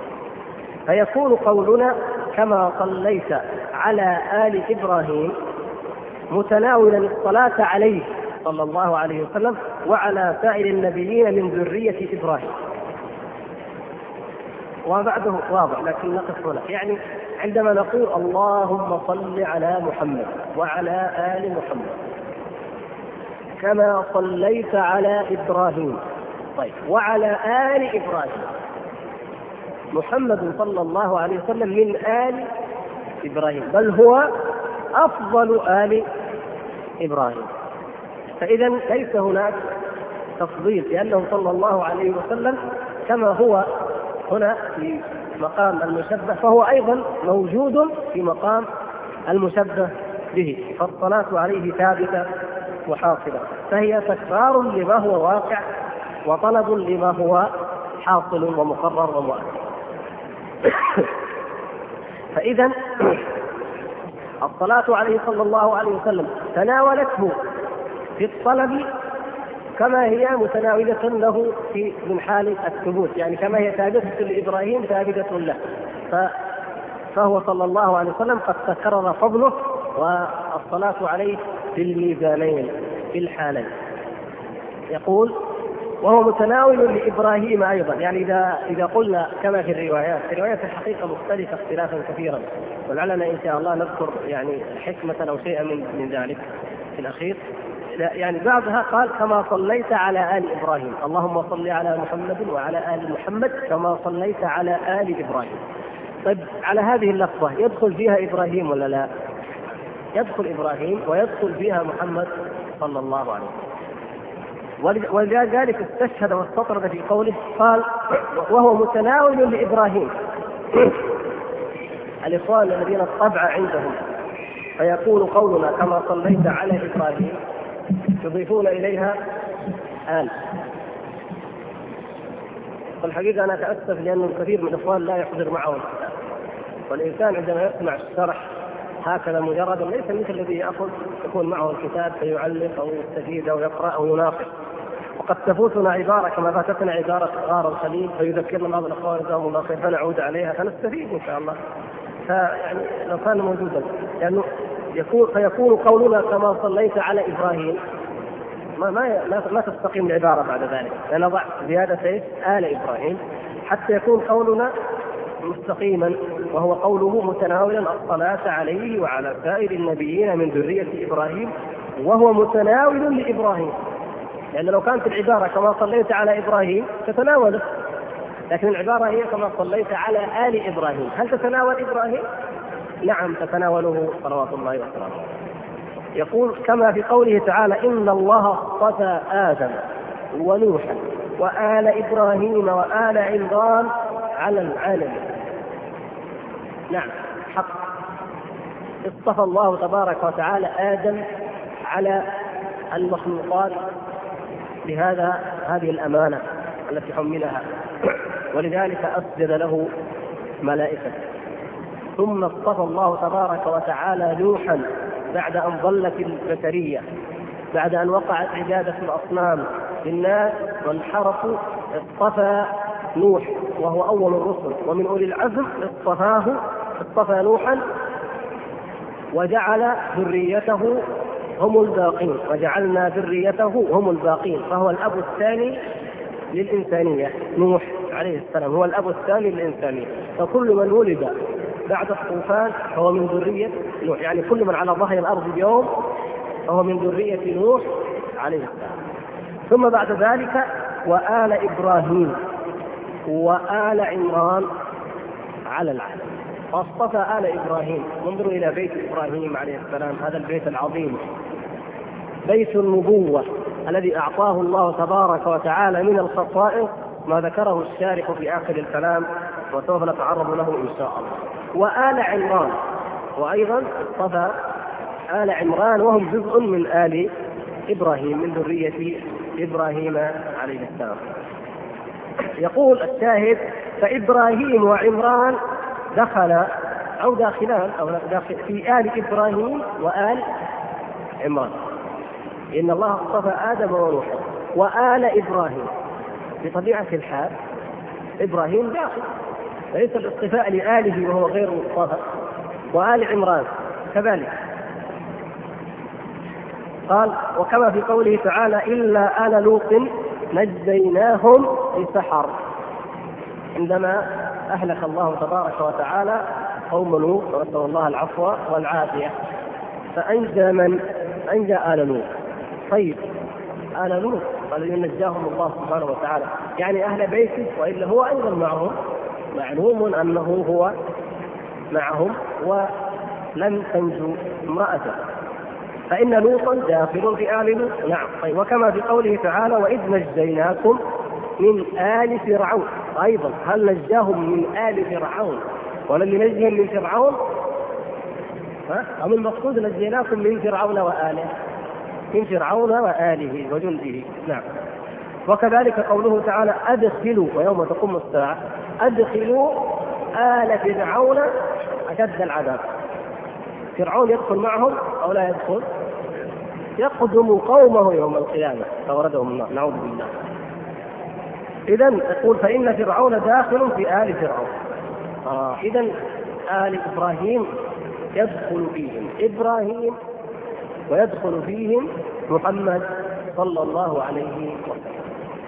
فيكون قولنا كما صليت على آل إبراهيم متناولا الصلاة عليه صلى الله عليه وسلم وعلى سائر النبيين من ذرية إبراهيم. وبعده واضح لكن نقف هنا. يعني عندما نقول اللهم صل على محمد وعلى آل محمد كما صليت على إبراهيم، طيب وعلى آل إبراهيم، محمد صلى الله عليه وسلم من آل إبراهيم، بل هو أفضل آل إبراهيم. فإذا ليس هناك تفضيل، لأنه صلى الله عليه وسلم كما هو هنا في مقام المشبه فهو أيضا موجود في مقام المشبه به، فالصلاة عليه ثابتة وحاصلة، فهي تكرار لما هو واقع وطلب لما هو حاصل ومقرر ومؤكد. فإذا الصلاة عليه صلى الله عليه وسلم تناولته في الطلب كما هي متناولة له من حال الثبوت، يعني كما هي ثابتة لإبراهيم ثابتة له، فهو صلى الله عليه وسلم قد تكرر فضله والصلاة عليه في الميزانين في الحالين. يقول وهو متناول لإبراهيم أيضا، يعني إذا قلنا كما في الروايات، الروايات الحقيقة مختلفة اختلافا كثيرا، ولعلنا إن شاء الله نذكر يعني حكمة أو شيئا من ذلك في الأخير. يعني بعضها قال كما صليت على آل إبراهيم، اللهم صل على محمد وعلى آل محمد كما صليت على آل إبراهيم. طيب على هذه اللفظة يدخل فيها إبراهيم ولا لا؟ يدخل إبراهيم ويدخل فيها محمد صلى الله عليه وسلم، ولذلك استشهد واستطرد في قوله قال وهو متناول لإبراهيم. الإخوان الذين الطبع عندهم فيكون قولنا كما صليت على إبراهيم يضيفون إليها آل. والحقيقة أنا أتأسف لأن الكثير من الإخوان لا يحضر معه الكتاب، والإنسان عندما يسمع الشرح هكذا مجردا ليس مثل الذي يكون معه الكتاب فيعلق أو يستفيد أو يقرأ أو يناقش. وقد تفوتنا عبارة كما فاتتنا عبارة غار الخليل فيذكرنا بعض الأخوان جزاهم الله خير فنعود عليها فنستفيد إن شاء الله. فيعني لو كان موجودا لأنه فيكون قولنا كما صليت على إبراهيم ما تستقيم العبارة بعد ذلك، لنضع زيادة آل إبراهيم حتى يكون قولنا مستقيما، وهو قوله متناولا الصلاة عليه وعلى سائر النبيين من ذرية إبراهيم، وهو متناول لإبراهيم، لأن لو كانت العبارة كما صليت على إبراهيم تتناوله، لكن العبارة هي كما صليت على آل إبراهيم. هل تتناول إبراهيم؟ نعم تتناوله صلوات الله وسلامه. يقول كما في قوله تعالى إن الله اصطفى آدم ونوحا وآل إبراهيم وآل عمران على العالمين. نعم حق، اصطفى الله تبارك وتعالى آدم على المخلوقات هذه الأمانة التي حملها، ولذلك أسجد له ملائكة. ثم اصطفى الله تبارك وتعالى نوحا بعد أن ضلت البشرية، بعد أن وقعت عبادة الأصنام للناس وانحرفوا، اصطفى نوح وهو أول الرسل ومن أولي العزم، اصطفى نوحا وجعل ذريته هم الباقين، وجعلنا ذريته هم الباقين، فهو الأب الثاني للإنسانية. نوح عليه السلام هو الأب الثاني للإنسانية، فكل من ولد بعد الطوفان فهو من ذرية نوح، يعني كل من على ظهر الأرض اليوم فهو من ذرية نوح عليه السلام. ثم بعد ذلك وآل إبراهيم وآل عمران على العالم، واصطفى آل إبراهيم. انظروا إلى بيت إبراهيم عليه السلام، هذا البيت العظيم، بيت النبوة الذي أعطاه الله تبارك وتعالى من الخصائص ما ذكره الشارح في آخر الكلام، وسوف نتعرض له إن شاء الله. وآل عمران، وأيضا اصطفى آل عمران وهم جزء من آل إبراهيم من ذرية إبراهيم عليه السلام. يقول الشاهد فإبراهيم وعمران داخلان في آل إبراهيم وآل عمران، إن الله اصطفى آدم ونوحا وآل إبراهيم. بطبيعة الحال إبراهيم داخل، ليس الاصطفاء لآله وهو غير مصطفى، وآل عمران كذلك. قال وكما في قوله تعالى إلا آل لوط نجيناهم بسحر، عندما أهلك الله تبارك وتعالى قوم لوط ونسأل الله العفو والعافية، فأنجى من أنجى آل لوط. طيب آل لوط الذين نجاهم الله سبحانه وتعالى يعني أهل بيته، وإلا هو أيضا معهم، معلوم أنه هو معهم ولم تنجو امرأته، فإن لوطا داخل في آل لوط. نعم. طيب وكما في قوله تعالى وإذ نجيناكم من آل فرعون، أيضا هل نجاهم من آل فرعون ولم ننجهم من فرعون؟ أم المقصود نجيناكم من فرعون وآله، من فرعون وآله وجنده. نعم. وكذلك قوله تعالى أدخلوا ويوم تقوم الساعة أدخلوا آل فرعون أشد العذاب. فرعون يدخل معهم أو لا يدخل؟ يقدم قومه يوم القيامة فوردهم النار، نعوذ بالله. إذن يقول فإن فرعون داخل في آل فرعون. إذن آل إبراهيم يدخل فيهم إبراهيم ويدخل فيهم محمد صلى الله عليه وسلم.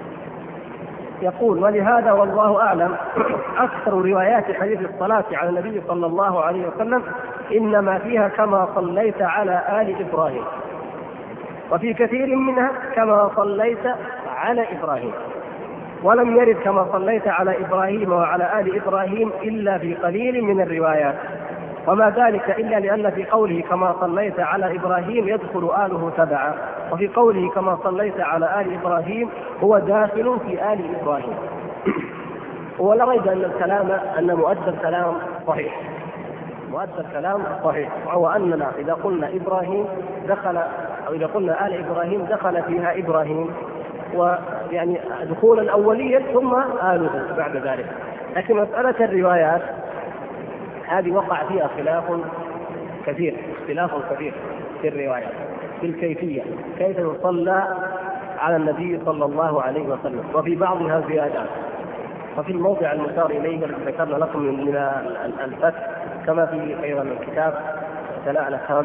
يقول ولهذا والله أعلم أكثر روايات حديث الصلاة على النبي صلى الله عليه وسلم إنما فيها كما صليت على آل إبراهيم، وفي كثير منها كما صليت على إبراهيم، ولم يرد كما صليت على إبراهيم وعلى آل إبراهيم إلا في قليل من الروايات، وما ذلك إلا لأن في قوله كما صليت على إبراهيم يدخل آله تبعا، وفي قوله كما صليت على آل إبراهيم هو داخل في آل إبراهيم. ولا ريب أن مؤدى الكلام صحيح، مؤدى الكلام صحيح، وهو أننا إذا قلنا إبراهيم دخل، أو إذا قلنا آل إبراهيم دخل فيها إبراهيم، ويعني دخولا أوليا ثم آله بعد ذلك. لكن مسألة الروايات هذه وقع فيها اختلاف كثير في الروايات، في الكيفية كيف يصلى على النبي صلى الله عليه وسلم، وفي بعضها زيادات. وفي الموضع المشار إليه الذي ذكرنا لكم من الفتح كما في أيضا الكتاب ثناء الأفهام،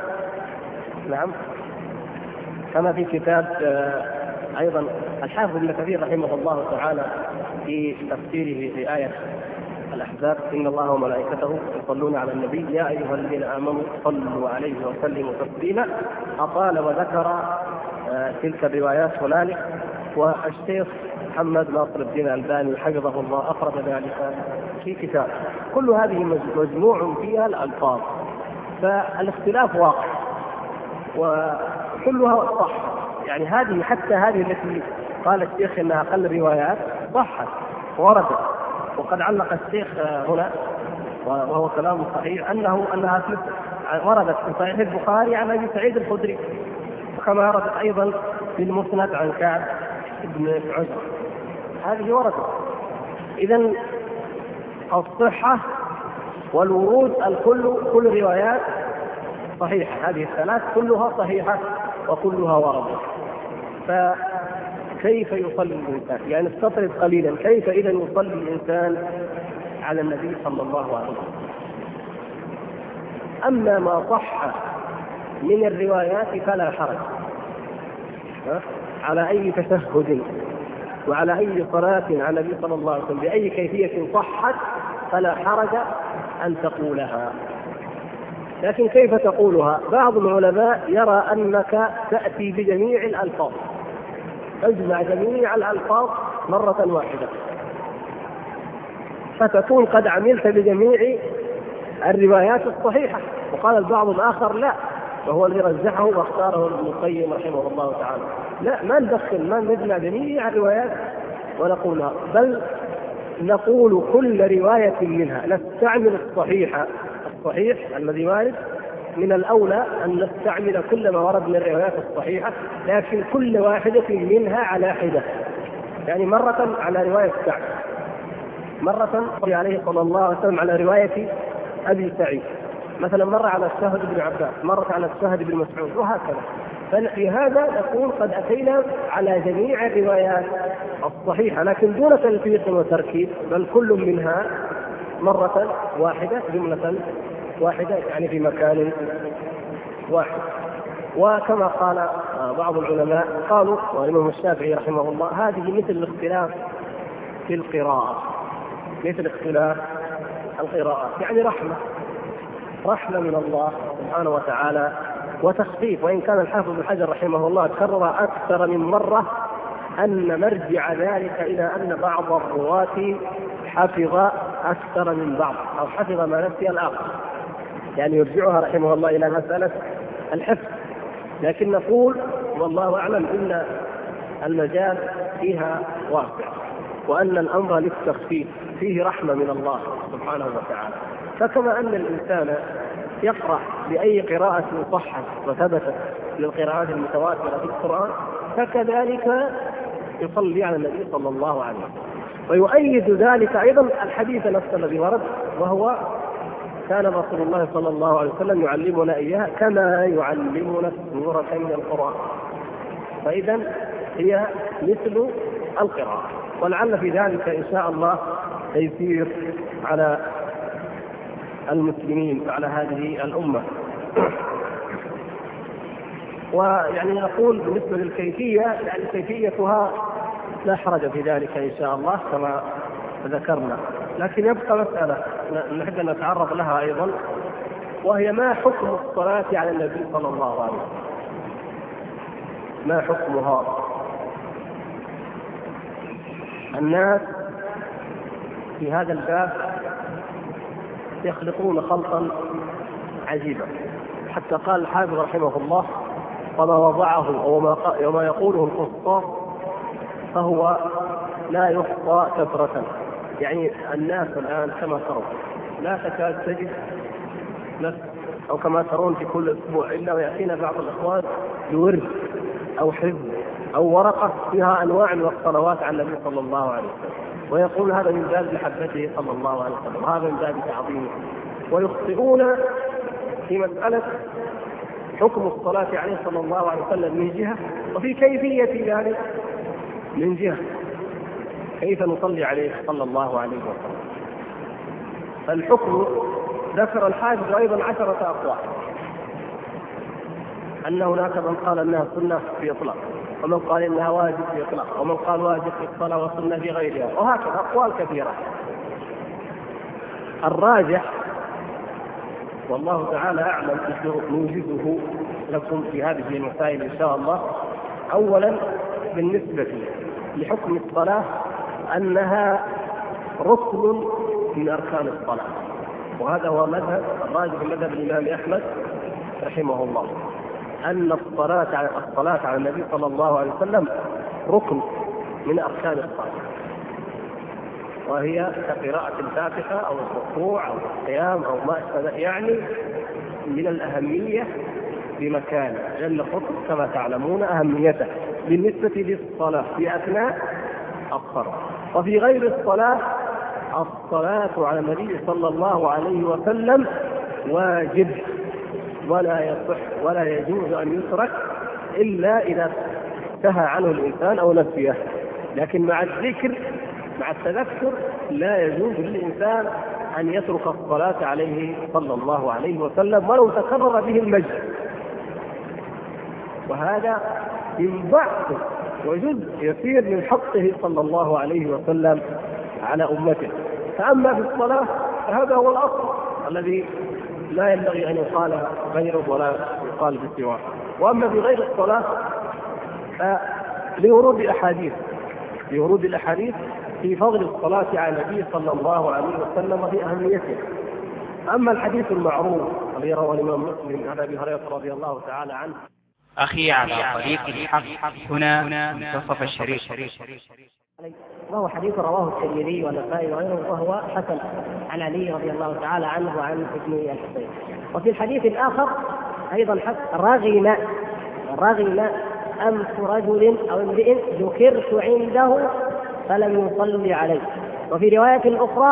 كما في كتاب أيضا الحافظ ابن كثير رحمه الله تعالى في تفسيره في آية الأحزاب: إن الله وملائكته يصلون على النبي يا أيها الذين آمنوا صلوا عليه وسلموا تسليما. أطال وذكر تلك الروايات هنالك، والشيخ محمد ناصر الدين الألباني حفظه الله أخرج ذلك في كتاب. كل هذه مجموع فيها الألفاظ، فالاختلاف واقع وكلها صح. يعني هذه حتى هذه التي قال الشيخ إنها أقل روايات صحت وردت، وقد علق الشيخ هنا وهو كلام صحيح أنها وردت في صحيح البخاري عن أبي سعيد الخدري، وكما وردت أيضا في المسند عن كعب بن عجر. هذه وردت. إذن الصحة والورود كل روايات صحيحة، هذه الثلاث كلها صحيحة وكلها وردت. فكيف يصلي الإنسان؟ يعني استطرد قليلا، كيف إذا يصلي الإنسان على النبي صلى الله عليه وسلم؟ أما ما صح من الروايات فلا حرج على أي تشهد وعلى أي صلاة على النبي صلى الله عليه وسلم بأي كيفية صحت فلا حرج أن تقولها. لكن كيف تقولها؟ بعض العلماء يرى أنك تأتي بجميع الألفاظ، تجمع جميع الألفاظ مرة واحدة، فتكون قد عملت بجميع الروايات الصحيحة. وقال البعض الآخر لا، وهو الذي رجحه واختاره ابن القيم رحمه الله تعالى، لا، ما ندخل، ما نجمع جميع الروايات ونقولها، بل نقول كل رواية منها، نستعمل الصحيح الذي وارد. من الأولى أن نستعمل كل ما ورد من الروايات الصحيحة، لكن كل واحدة منها على حدة. يعني مرة على رواية كعب، مرة عليه صلى الله عليه وسلم على رواية أبي سعيد، مثلا مرة على الشهد بن عباس، مرة على الشهد بن مسعود، وهكذا. ففي هذا نكون قد أتينا على جميع الروايات الصحيحة، لكن دون تلفيق وتركيب، بل كل منها مرة واحدة، جملة واحدة، يعني في مكان واحد. وكما قال بعض العلماء قالوا، والإمام الشافعي رحمه الله: هذه مثل الاختلاف في القراءة، مثل اختلاف القراءات، يعني رحمة من الله سبحانه وتعالى وتخفيف. وإن كان الحافظ ابن حجر رحمه الله كرر أكثر من مرة أن مرجع ذلك إلى أن بعض الرواة حفظ أكثر من بعض، أو حفظ ما نسي الآخر، يعني يرجعها رحمه الله إلى مسألة الحفظ. لكن نقول والله أعلم إن المجال فيها واسع، وأن الأمر للتخفيف، فيه رحمة من الله سبحانه وتعالى. فكما أن الإنسان يقرأ بأي قراءة صحت وثبتت للقراءات المتواترة في القرآن، فكذلك يصلي على النبي صلى الله عليه وسلم. ويؤيد ذلك أيضا الحديث نفسه الذي ورد، وهو: كان رسول الله صلى الله عليه وسلم يعلمنا إياها كما يعلمنا السورة من القرآن. فإذا هي مثل القراءة، ولعل في ذلك إن شاء الله تيسير على المسلمين وعلى هذه الأمة. ويعني نقول بالنسبة للكيفية، يعني كيفيتها لا حرج في ذلك إن شاء الله كما ذكرنا، لكن يبقى مسألة نحب أن نتعرض لها أيضا، وهي: ما حكم الصلاة على النبي صلى الله عليه وسلم؟ ما حكمها؟ الناس في هذا الباب يخلقون خلقا عجيبا، حتى قال الحافظ رحمه الله: وما وضعه وما يقوله القسطاس فهو لا يحصى كثرة. يعني الناس الآن كما ترون لا تكاد تجد نفس، أو كما ترون في كل أسبوع إلا ويأتينا بعض الإخوان بورد أو حزب أو ورقة فيها أنواع من الصلوات على النبي صلى الله عليه وسلم، ويقول هذا من باب محبته صلى الله عليه وسلم، هذا من باب تعظيمه. ويخطئون في مسألة حكم الصلاة عليه صلى الله عليه وسلم من جهة، وفي كيفية ذلك من جهة، كيف نصلي عليه صلى الله عليه وسلم. فالحكم ذكر الحافظ أيضا 10 أقوال، أن هناك من قال أنها سنة في إطلاق، ومن قال إنها واجب في إطلاق، ومن قال واجب في الصلاة وسنة في غيرها، وهكذا أقوال كثيرة. الراجح والله تعالى أعلم نوجده لكم في هذه المسائل إن شاء الله. أولا بالنسبة لحكم الصلاة أنها ركن من أركان الصلاة، وهذا هو مذهب الراجح مذهب الإمام أحمد رحمه الله، أن الصلاة على النبي صلى الله عليه وسلم ركن من أركان الصلاة، وهي كقراءة الفاتحة أو الركوع أو القيام أو ما أشبه، يعني من الأهمية بمكان، لأن الركن كما تعلمون أهميته بالنسبة للصلاة في أثناء الصلاة. وفي غير الصلاة على النبي صلى الله عليه وسلم واجب، ولا يصح ولا يجوز أن يترك إلا إذا انتهى عنه الإنسان أو نسيه، لكن مع الذكر مع التذكر لا يجوز للإنسان أن يترك الصلاة عليه صلى الله عليه وسلم ولو تكرر به المجد، وهذا من بعض وجزء يسير من حقه صلى الله عليه وسلم على أمته. فأما في الصلاة فهذا هو الأصل الذي لا ينبغي أن يقال غيره ولا يقال بسواه. وأما في غير الصلاة لورود الأحاديث في فضل الصلاة على النبي صلى الله عليه وسلم وفي أهميته. أما الحديث المعروف الذي رواه الإمام مسلم عن أبي هريرة رضي الله تعالى عنه: أخي على طريق الحق هنا منتصف الشريف، وهو حديث رواه الترمذي والنسائي وغيره، وهو حسن عن علي رضي الله تعالى عنه وعن ابن الحسين. وفي الحديث الآخر أيضا رغم أنف رجل أو امرئ ذكرت عنده فلم يصلي عليه. وفي رواية أخرى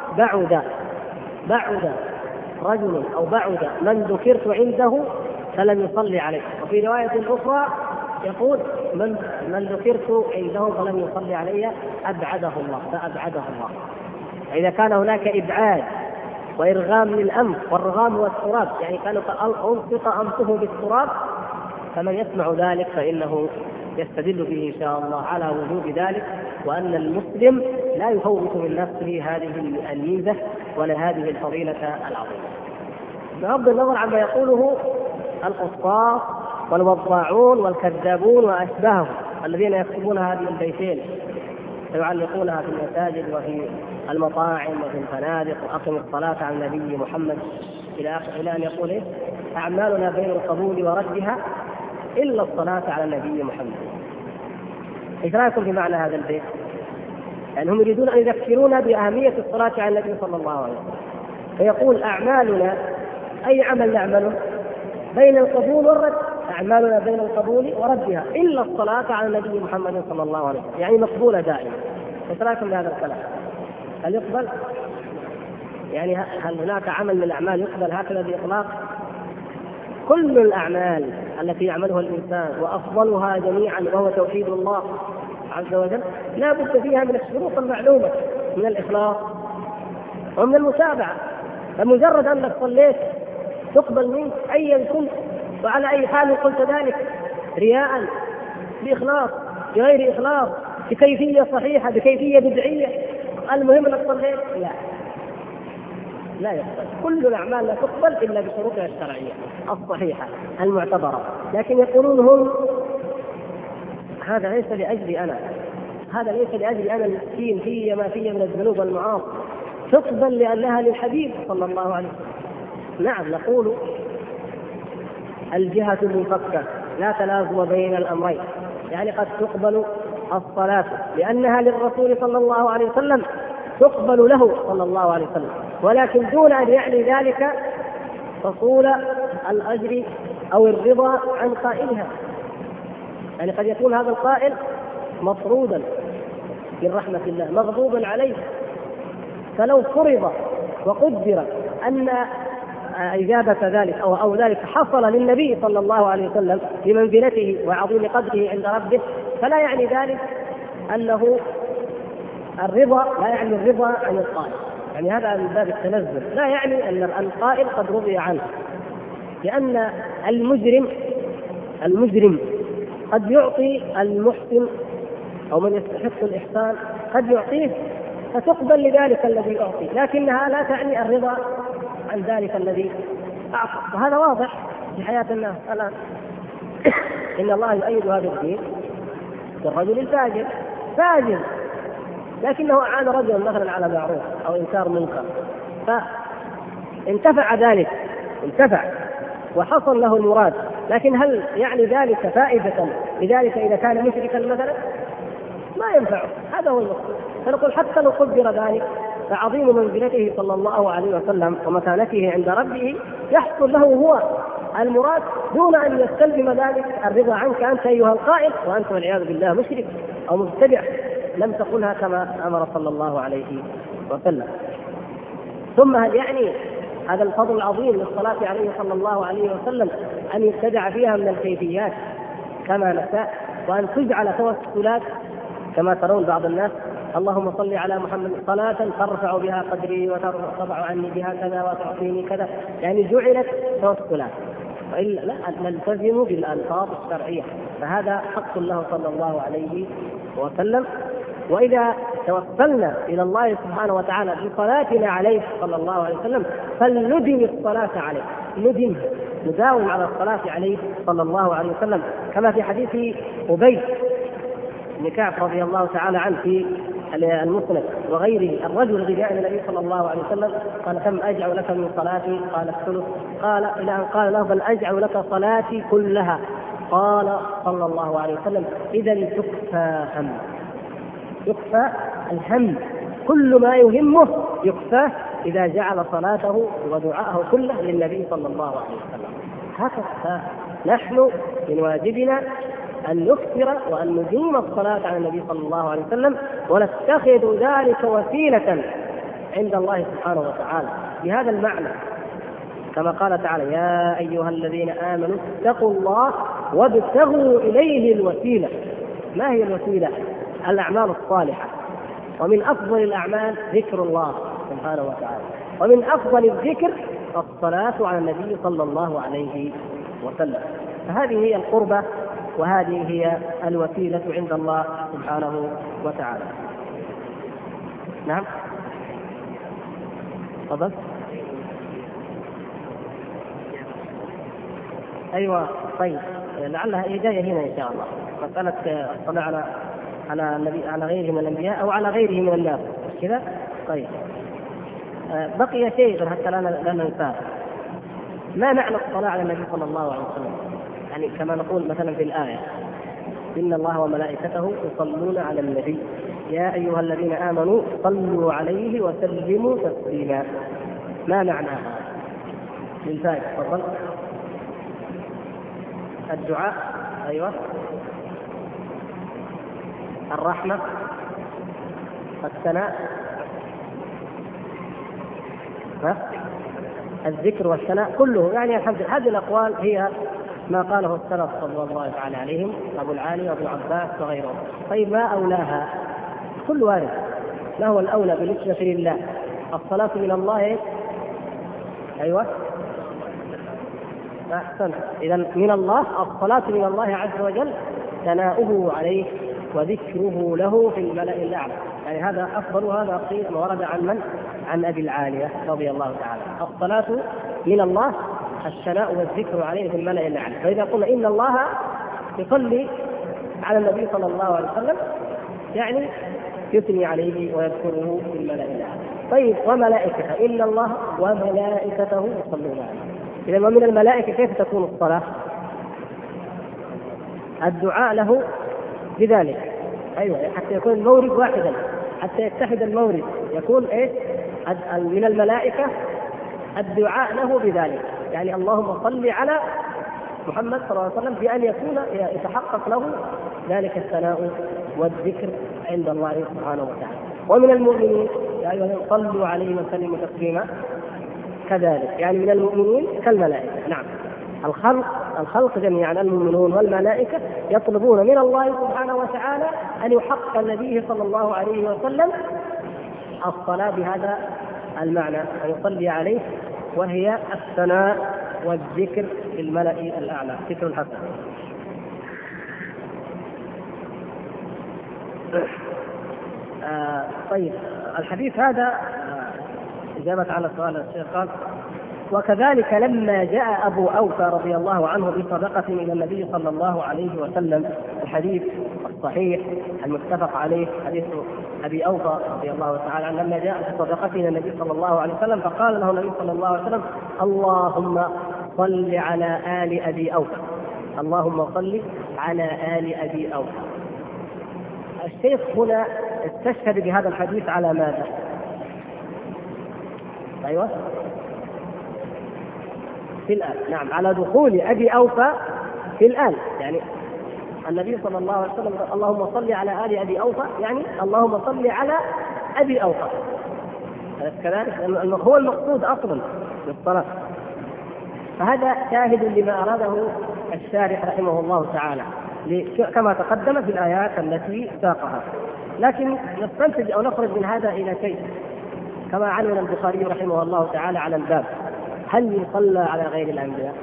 بعد رجل أو بعد من ذكرت عنده فلم يصلي عليه. وفي رواية أخرى يقول من ذكرت عنده فلم يصلي علي أبعده الله. إذا كان هناك إبعاد وإرغام للأنف، والرغام هو التراب، يعني كان ألصق أنفه بالتراب، فمن يسمع ذلك فإنه يستدل به إن شاء الله على وجوب ذلك، وأن المسلم لا يفوت من نفسه هذه الميزة ولا هذه الفضيلة العظيمة. بغض النظر عما يقوله القصاص والوضاعون والكذابون وأشباههم الذين يكتبون هذه البيتين ويعلقونها في المساجد وفي المطاعم وفي الفنادق: وأقم الصلاة على النبي محمد إلى أن يقول أعمالنا بين القبول وردها إلا الصلاة على النبي محمد. إيش رأيكم في معنى هذا البيت؟ يعني هم يريدون أن يذكرونا بأهمية الصلاة على النبي صلى الله عليه وسلم، فيقول أعمالنا، أي عمل نعمله بين القبول والرد، أعمالنا بين القبول وردها إلا الصلاة على النبي محمد صلى الله عليه وسلم، يعني مقبولة دائما. إيش رأيكم بهذا الكلام؟ هل يقبل؟ يعني هل هناك عمل من الأعمال يقبل هكذا بإطلاق؟ كل الأعمال التي يعملها الإنسان وأفضلها جميعا وهو توحيد الله عز وجل لا بد فيها من الشروط المعلومة، من الإخلاص ومن المتابعة. فمجرد أنك صليت تقبل منك أيا كنت وعلى أي حال قلت ذلك، رياء، بإخلاص، بغير إخلاص، بكيفية صحيحة، بكيفية بدعية، المهم أنك صليت، لا يقبل. كل الأعمال لا تقبل إلا بشروطها الشرعية الصحيحة المعتبرة. لكن يقولون هم هذا ليس لأجل أنا، هذا ليس لأجل أنا المسكين في ما فيه من الذنوب والمعاصي، تقبل لأنها للحبيب صلى الله عليه وسلم. نعم، نقول الجهة المنفكة لا تلازم بين الأمرين، يعني قد تقبل الصلاة لأنها للرسول صلى الله عليه وسلم، تقبل له صلى الله عليه وسلم، ولكن دون أن يعني ذلك حصول الأجر أو الرضا عن قائلها. يعني قد يكون هذا القائل مطرودا من رحمة الله، مغضوبا عليه، فلو فرض وقدر أن إجابة ذلك أو ذلك حصل للنبي صلى الله عليه وسلم بمنزلته وعظيم قدره عند ربه، فلا يعني ذلك أنه الرضا، لا يعني الرضا عن القائل، يعني هذا من باب التنزل، لا يعني أن القائل قد رضي عنه، لأن المجرم قد يعطي المحسن أو من يستحق الإحسان قد يعطيه فتقبل لذلك الذي أعطي، لكنها لا تعني الرضا عن ذلك الذي أعطى. وهذا واضح في حياة الناس الآن. إن الله يؤيد هذا الدين بالرجل الفاجر، فاجر لكنه أعان رجلا مثلا على معروف أو إنكار منكر، فانتفع ذلك، انتفع وحصل له المراد، لكن هل يعني ذلك فائدة لذلك إذا كان مشركا مثلا؟ ما ينفعه. هذا هو المقصود. فنقول حتى لو قدر ذلك فعظيم منزلته صلى الله عليه وسلم ومكانته عند ربه يحصل له هو المراد دون أن يستلزم ذلك الرضا عنك أنت أيها القائل، وأنت والعياذ بالله مشرك أو مبتدع لم تقلها كما أمر صلى الله عليه وسلم. ثم هل يعني هذا الفضل العظيم للصلاة عليه صلى الله عليه وسلم أن يبتدع فيها من الكيفيات كما نشاء، وأن تجعل توسلات كما ترون بعض الناس اللهم صل على محمد صلاة ترفع بها قدري وترفع عني بها كذا وتعطيني كذا، يعني جعلت توسلات، وإلا لا نلتزم بالألفاظ الشرعية، فهذا حق له صلى الله عليه وسلم. وإذا توصلنا إلى الله سبحانه وتعالى بصلاتنا عليه صلى الله عليه وسلم فلندم الصلاة عليه، نداوم على الصلاة عليه صلى الله عليه وسلم، كما في حديث أبي بن كعب رضي الله تعالى عنه في المسند وغيره، الرجل الذي جاء الى النبي صلى الله عليه وسلم قال كم اجعل لك من صلاتي؟ قال الثلث. قال الى ان قال له بل اجعل لك صلاتي كلها. قال صلى الله عليه وسلم اذا تكفى هم، يكفى الهم، كل ما يهمه يكفاه اذا جعل صلاته ودعاءه كله للنبي صلى الله عليه وسلم. هكذا نحن من واجبنا أن نكثر وأن نديم الصلاة على النبي صلى الله عليه وسلم، ونتخذ ذلك وسيلة عند الله سبحانه وتعالى بهذا المعنى، كما قال تعالى يا أيها الذين آمنوا اتقوا الله وابتغوا إليه الوسيلة. ما هي الوسيلة؟ الأعمال الصالحة، ومن أفضل الأعمال ذكر الله سبحانه وتعالى، ومن أفضل الذكر الصلاة على النبي صلى الله عليه وسلم. فهذه هي القربة وهذه هي الوسيلة عند الله سبحانه وتعالى. نعم تفضل. أيوة طيب، لعلها هي جاية هنا إن شاء الله، مسألة الصلاة على النبي على غيره من الأنبياء أو على غيره من الناس كذا. طيب بقي شيء حتى لا ننساه، ما معنى الصلاة على النبي صلى الله عليه وسلم؟ يعني كما نقول مثلا في الآية إن الله وملائكته يصلون على النبي يا أيها الذين آمنوا صلوا عليه وسلموا تسليما، ما معناها؟ للفائدة تفضل. الدعاء، أيوة، الرحمة، الثناء، الذكر والثناء كله، يعني الحمد لله. هذه الأقوال هي ما قاله السلف صلى الله تعالى عليهم، أبو العالي وأبو العباس وغيرهم. طيب ما أولاها؟ كل وارد. ما هو الأولى بالنسبة لله؟ الصلاة من الله. أيوة أحسن. إذا من الله الصلاة من الله عز وجل، ثناؤه عليه وذكره له في الملأ الأعلى، يعني هذا أفضل، وهذا ما ورد عن من؟ عن أبي العالية رضي الله تعالى. الصلاة من الله، الثناء والذكر عليه في الملأ الأعلى. فإذا قلنا إن الله يصلي على النبي صلى الله عليه وسلم يعني يثني عليه ويذكره في الملأ الأعلى. طيب وملائكته، إن الله وملائكته يصلون عليه. إذا ومن الملائكة كيف تكون الصلاة؟ الدعاء له بذلك. أيوة، حتى يكون المورد واحدا، حتى يتحد المورد، يكون إيه؟ من الملائكة الدعاء له بذلك، يعني اللهم صل على محمد صلى الله عليه وسلم، بأن يكون يتحقق له ذلك الثناء والذكر عند الله سبحانه وتعالى. ومن المؤمنين يا أيها الذين صلوا عليه وسلموا تسليما، كذلك يعني من المؤمنين كالملائكة. نعم، الخلق جميعا المؤمنون والملائكة يطلبون من الله سبحانه وتعالى أن يحقق النبي صلى الله عليه وسلم الصلاة بهذا المعنى، أن يصلي عليه، وهي الثناء والذكر في الملأ الأعلى، ذكر الحسن. طيب الحديث هذا إجابة على سؤال الشيخ قال: وكذلك لما جاء أبو أوفى رضي الله عنه بصدقة إلى النبي صلى الله عليه وسلم، الحديث الصحيح المتفق عليه حديث أبي أوفى رضي الله تعالى عنه، لما جاء بصدقة إلى النبي صلى الله عليه وسلم فقال له النبي صلى الله عليه وسلم: اللهم صل على آل أبي أوفى، اللهم صل على آل أبي أوفى. الشيخ هنا استشهد بهذا الحديث على ماذا؟ أيوة في الآن، نعم، على دخول أبي أوفى في الآن، يعني النبي صلى الله عليه وسلم اللهم صل على آل أبي أوفى، يعني اللهم صل على أبي أوفى، كذلك هو المقصود أصلا بالصلاة. فهذا شاهد لما أراده الشارح رحمه الله تعالى كما تقدم في الآيات التي ساقها. لكن نستنتج أو نخرج من هذا إلى شيء كما عنون البخاري رحمه الله تعالى على الباب: هل يصلى على غير الأنبياء؟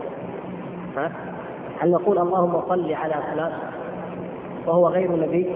هل نقول اللهم صل على فلان وهو غير نبي؟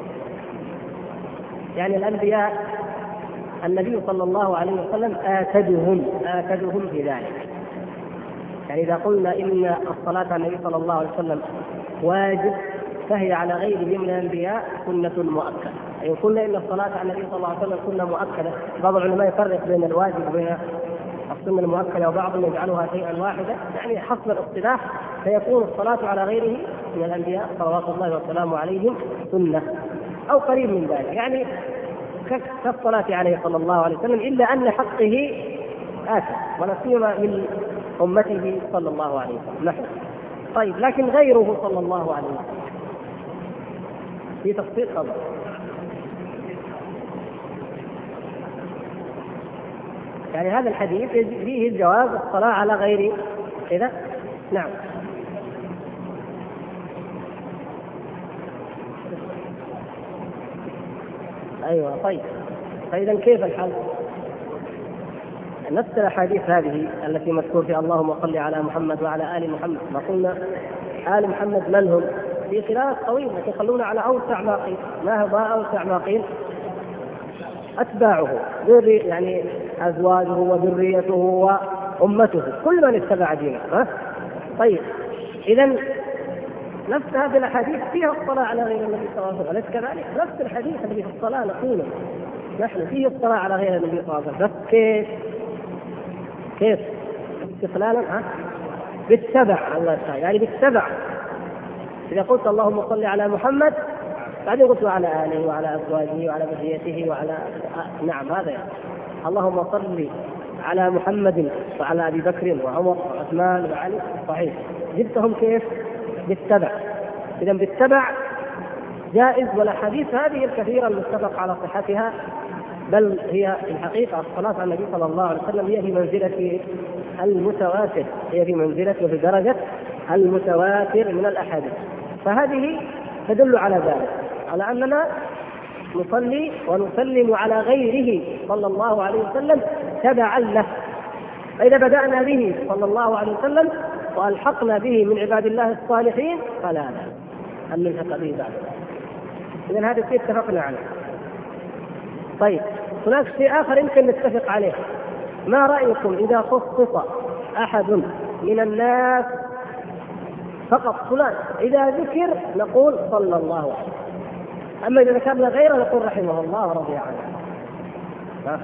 يعني الأنبياء النبي صلى الله عليه وسلم آكدهم في ذلك. يعني إذا قلنا إن الصلاة على النبي صلى الله عليه وسلم واجب فهي على غيره من الأنبياء سنة مؤكدة. يعني قلنا إن الصلاة على النبي صلى الله عليه وسلم سنة مؤكدة. بعض العلماء يفرق بين الواجب وبين السنة المؤكدة، وبعضهم يجعلها شيئا واحدا، يعني حسب الاصطلاح فيكون الصلاة على غيره من الأنبياء صلوات الله وسلامه عليهم سنة أو قريب من ذلك، يعني كالصلاة عليه صلى الله عليه وسلم، إلا أن حقه آكد ولا سيما من أمته صلى الله عليه وسلم نحن. طيب، لكن غيره صلى الله عليه وسلم في تفصيل خبر. يعني هذا الحديث فيه الجواز الصلاة على غير كذا. نعم. أيوة. طيب، فإذا كيف الحل؟ نفس الأحاديث هذه التي مذكور فيها اللهم صل على محمد وعلى آل محمد، ما قلنا آل محمد من هم؟ في خلاف طويل، لكن خلونا على أوسع ما قيل. ما هو أوسع ما قيل؟ أتباعه، يعني أزواجه وذريته وأمته، كل من اتبع دينه. طيب، إذا نفس هذه الأحاديث فيها الصلاة على غير النبي صلى الله عليه وسلم، أليس كذلك؟ نفس الحديث الذي في الصلاة نقوله نحن فيه الصلاة على غير النبي صلى الله عليه وسلم، بس كيف؟ استقلالا بالتبع، الله تعالى يعني بالتبع. إذا قلت اللهم صل على محمد بعدين قلت على آله وعلى أزواجه وعلى ذريته وعلى نعم هذا يعني. اللهم صل على محمد وعلى أبي بكر وعمر وعثمان وعلي، صحيح، جبتهم كيف؟ بالتبع. إذا بالتبع جائز، والأحاديث هذه الكثيرة المتفق على صحتها، بل هي في الحقيقة الصلاة على النبي صلى الله عليه وسلم هي في منزلة المتواتر، هي في منزلة وفي درجة المتواتر من الأحاديث. فهذه تدل على ذلك، على أننا نصلي ونسلم على غيره صلى الله عليه وسلم تبعا له. فإذا بدأنا به صلى الله عليه وسلم وألحقنا به من عباد الله الصالحين فلا أن نلحق به بعد. إذن هذا الشيء اتفقنا عليه. طيب، هناك شيء آخر يمكن نتفق عليه. ما رأيكم إذا خصص أحد من الناس فقط فلان، إذا ذكر نقول صلى الله عليه وسلم، أما إذا ذكرنا غيره نقول رحمه الله ورضي عنه؟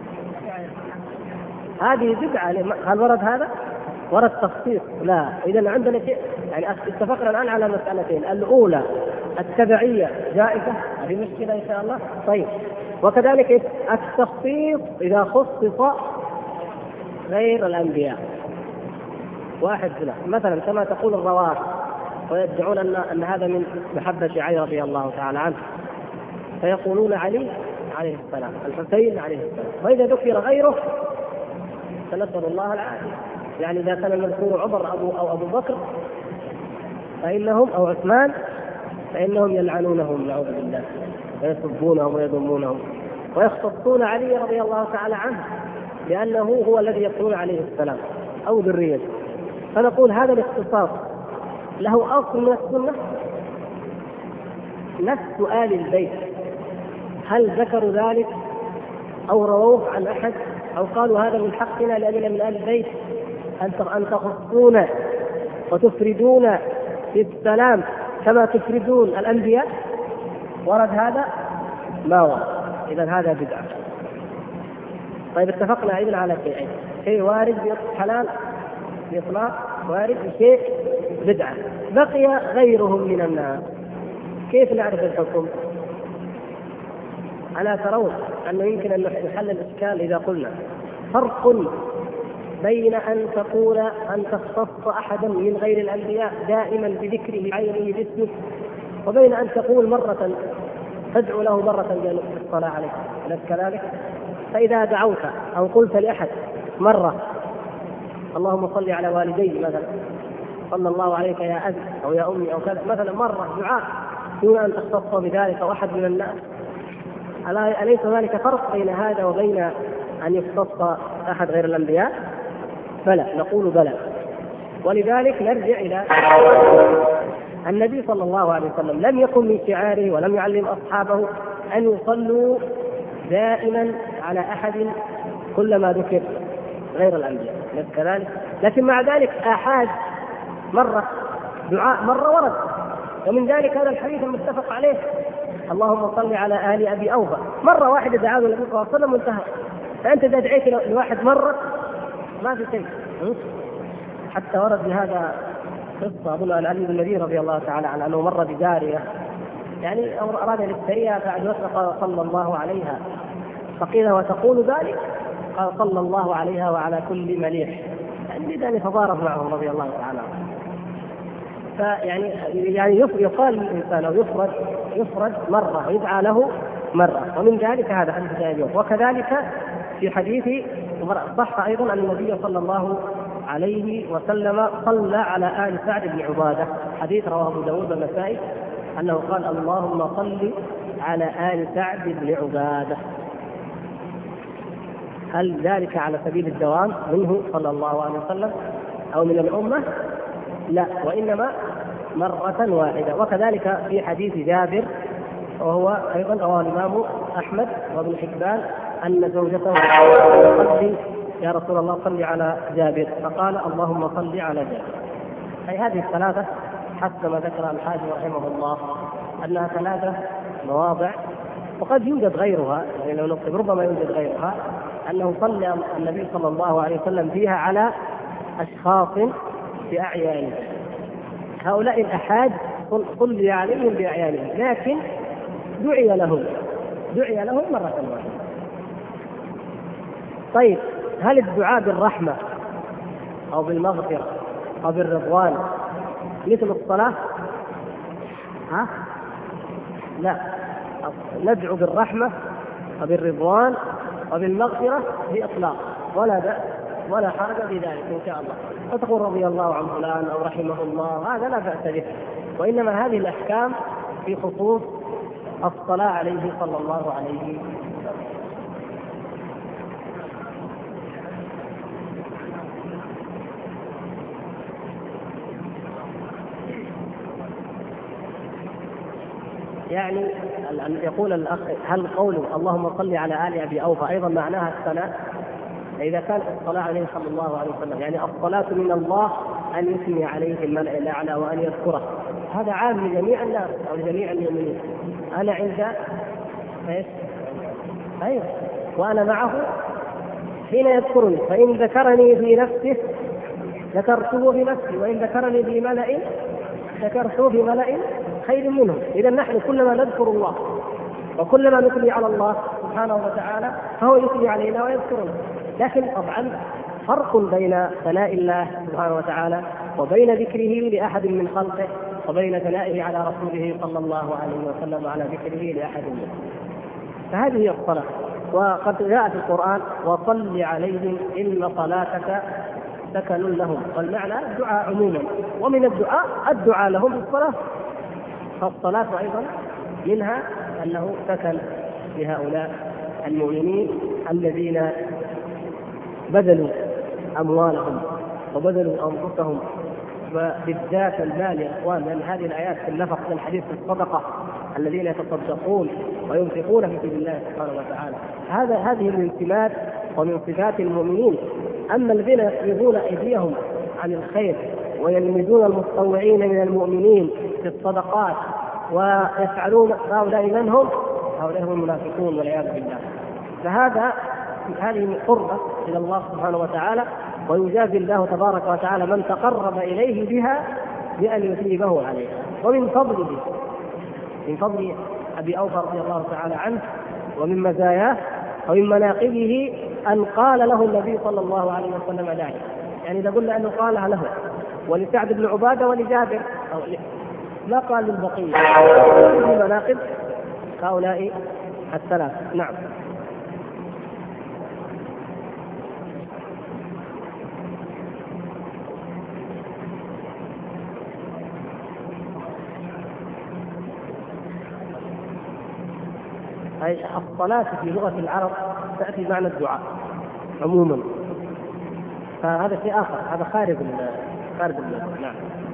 هذه بدعة. هل ورد هذا؟ ورد تخصيص؟ لا. إذا عندنا شيء، يعني اتفقنا الآن على مسألتين: الأولى التبعية جائزة، هذه مشكلة إن شاء الله. طيب، وكذلك التخصيص إذا خصص غير الأنبياء، واحد مثلا كما تقول الروافض ويدعون أن هذا من محبة علي رضي الله تعالى عنه، فيقولون علي عليه السلام، الحسين عليه السلام، وإذا ذكر غيره فنسأل الله العافية. يعني إذا كان المذكور عمر أو أبو بكر فإنهم أو عثمان فإنهم يلعنونهم نعوذ بالله، ويسبونهم ويذمونهم، ويختصون علي رضي الله تعالى عنه لأنه هو الذي يقولون عليه السلام أو ذريته. فنقول هذا الاختصاص له أصل من السنة. نفس آل البيت هل ذكروا ذلك أو رووه عن أحد أو قالوا هذا من حقنا لأننا من آل البيت أن تخصون وتفردون في السلام كما تفردون الأنبياء؟ ورد هذا؟ ما ورد. إذن هذا بدعة. طيب اتفقنا أيضا على شيئين: شيء وارد بحلال بإطلاق، وارد بشيء بدعة، بقي غيرهم من الناس. كيف نعرف الحكم؟ ألا ترون أنه يمكن أن نحل الإشكال إذا قلنا فرق بين أن تقول أن تختص أحدا من غير الأنبياء دائما بذكره بعينه باسمه، وبين أن تقول مرة تدعو له مرة بالصلاة عليه، أليس كذلك؟ فإذا دعوت أو قلت لأحد مرة اللهم صل على والدي مثلا، صلى الله عليك يا أبي أو يا أمي أو كذا مثلا مرة دعاء دون أن تختص بذلك أحد من الناس، أليس ذلك فرق بين هذا وبين أن يختص أحد غير الأنبياء؟ بلى، نقول بلى. ولذلك نرجع إلى النبي صلى الله عليه وسلم لم يكن من شعاره ولم يعلم أصحابه أن يصلوا دائما على أحد كلما ذكر غير الأنبياء كذلك، لكن مع ذلك آحاد مرة دعاء مرة ورد، ومن ذلك هذا الحديث المتفق عليه اللهم صل على آل أبي أوفى، مرة واحدة دعاه النبي صلى الله عليه وسلم وانتهى. فأنت إذا دعيت لواحد مرة ما في شيء. حتى ورد بهذا قصة أظن عن علي بن النبي رضي الله تعالى عنه أنه مر بجارية يعني أراد أن يشتريها بعد وقت قال صلى الله عليها، فقيل وتقول ذلك؟ قال صلى الله عليها وعلى كل مليح، يعني بذلك فضارب معهم رضي الله تعالى عنه. فيعني يقال للإنسان أو يفرد مرة ويدعى له مرة، ومن ذلك هذا حديث جابر. وكذلك في حديث صح أيضا أن النبي صلى الله عليه وسلم صلى على آل سعد بن عبادة، حديث رواه أبو داود والنسائي أنه قال اللهم صل على آل سعد بن عبادة. هل ذلك على سبيل الدوام منه صلى الله عليه وسلم أو من الأمة؟ لا، وإنما مرة واحدة. وكذلك في حديث جابر وهو أيضا رواه الإمام أحمد وابن حبان أن زوجته قالت يا رسول الله صل على جابر، فقال اللهم صل على جابر. أي هذه الثلاثة حسب ما ذكر الحاج رحمه الله أنها ثلاثة مواضع، وقد يوجد غيرها، يعني لو نقصد ربما يوجد غيرها، أنه صلى النبي صلى الله عليه وسلم فيها على أشخاص بأعيانهم، هؤلاء الأحاد صلي عليهم بأعيانهم، لكن دعي لهم مرة واحدة. طيب هل الدعاء بالرحمة أو بالمغفرة أو بالرضوان مثل الصلاة؟ لا، ندعو بالرحمة وبالرضوان وبالمغفرة بإطلاق ولا بأس ولا حرج في ذلك إن شاء الله، فتقول رضي الله عن فلان أو رحمه الله، هذا لا بأس به. وإنما هذه الأحكام في خصوص الصلاة عليه صلى الله عليه وسلم. يعني يقول الأخ هل قوله اللهم صل على آل أبي أوفى أيضا معناها الثناء؟ إذا كانت الصلاة عليه صلى الله عليه وسلم يعني الصلاة من الله أن يثني عليه الملأ الأعلى وأن يذكره، هذا عام لجميع الناس أو لجميع المؤمنين. أنا عند أيوه وأنا معه حين يذكرني، فإن ذكرني في نفسه ذكرته في نفسي، وإن ذكرني في ملأ ذكرته في ملأ خير منه. إذا نحن كلما نذكر الله وكلما نثني على الله سبحانه وتعالى فهو يثني علينا ويذكرنا. لكن طبعا فرق بين ثناء الله سبحانه وتعالى وبين ذكره لأحد من خلقه وبين ثنائه على رسوله صلى الله عليه وسلم وعلى ذكره لأحد منه. فهذه هي الصلاة. وقد جاء في القرآن وصل عليهم إن صلاتك سكن لهم، والمعنى الدعاء عموما، ومن الدعاء لهم بالصلاة، فالصلاة أيضا منها أنه سكن لهؤلاء المؤمنين الذين بذلوا أموالهم وبذلوا أنفسهم، وبالذات المال يا إخوان، لأن هذه الآيات في النفق من الحديث في الصدقة الذين يتصدقون وينفقون في سبيل الله سبحانه وتعالى. هذه من سمات ومن صفات المؤمنين. أما الذين يقبضون أيديهم عن الخير ويلمزون المتطوعين من المؤمنين في الصدقات ويفعلون هؤلاء من هم؟ هؤلاء هم المنافقون والعياذ بالله. هذه قربة إلى الله سبحانه وتعالى، ويجازي الله تبارك وتعالى من تقرب إليه بها بأن يثيبه عليها. ومن فضله، من فضل أبي أوفى رضي الله تعالى عنه ومن مزاياه ومن مناقبه أن قال له النبي صلى الله عليه وسلم ذلك. يعني إذا قلنا أنه قالها له ولسعد بن عبادة ولجابر لا قال للبقية. في مناقب هؤلاء الثلاث. نعم. أي الصلاة في لغة العرب تأتي معنى الدعاء عموما، فهذا شيء آخر، هذا خارج نعم.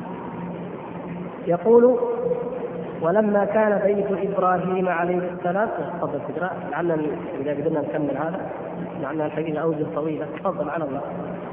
يقول: ولما كان بيت إبراهيم عليه السلام. تفضل تقرأ لعلنا إذا قدرنا نكمل هذا، لعلنا الحقيقة أوجه طويلة. تفضل على الله.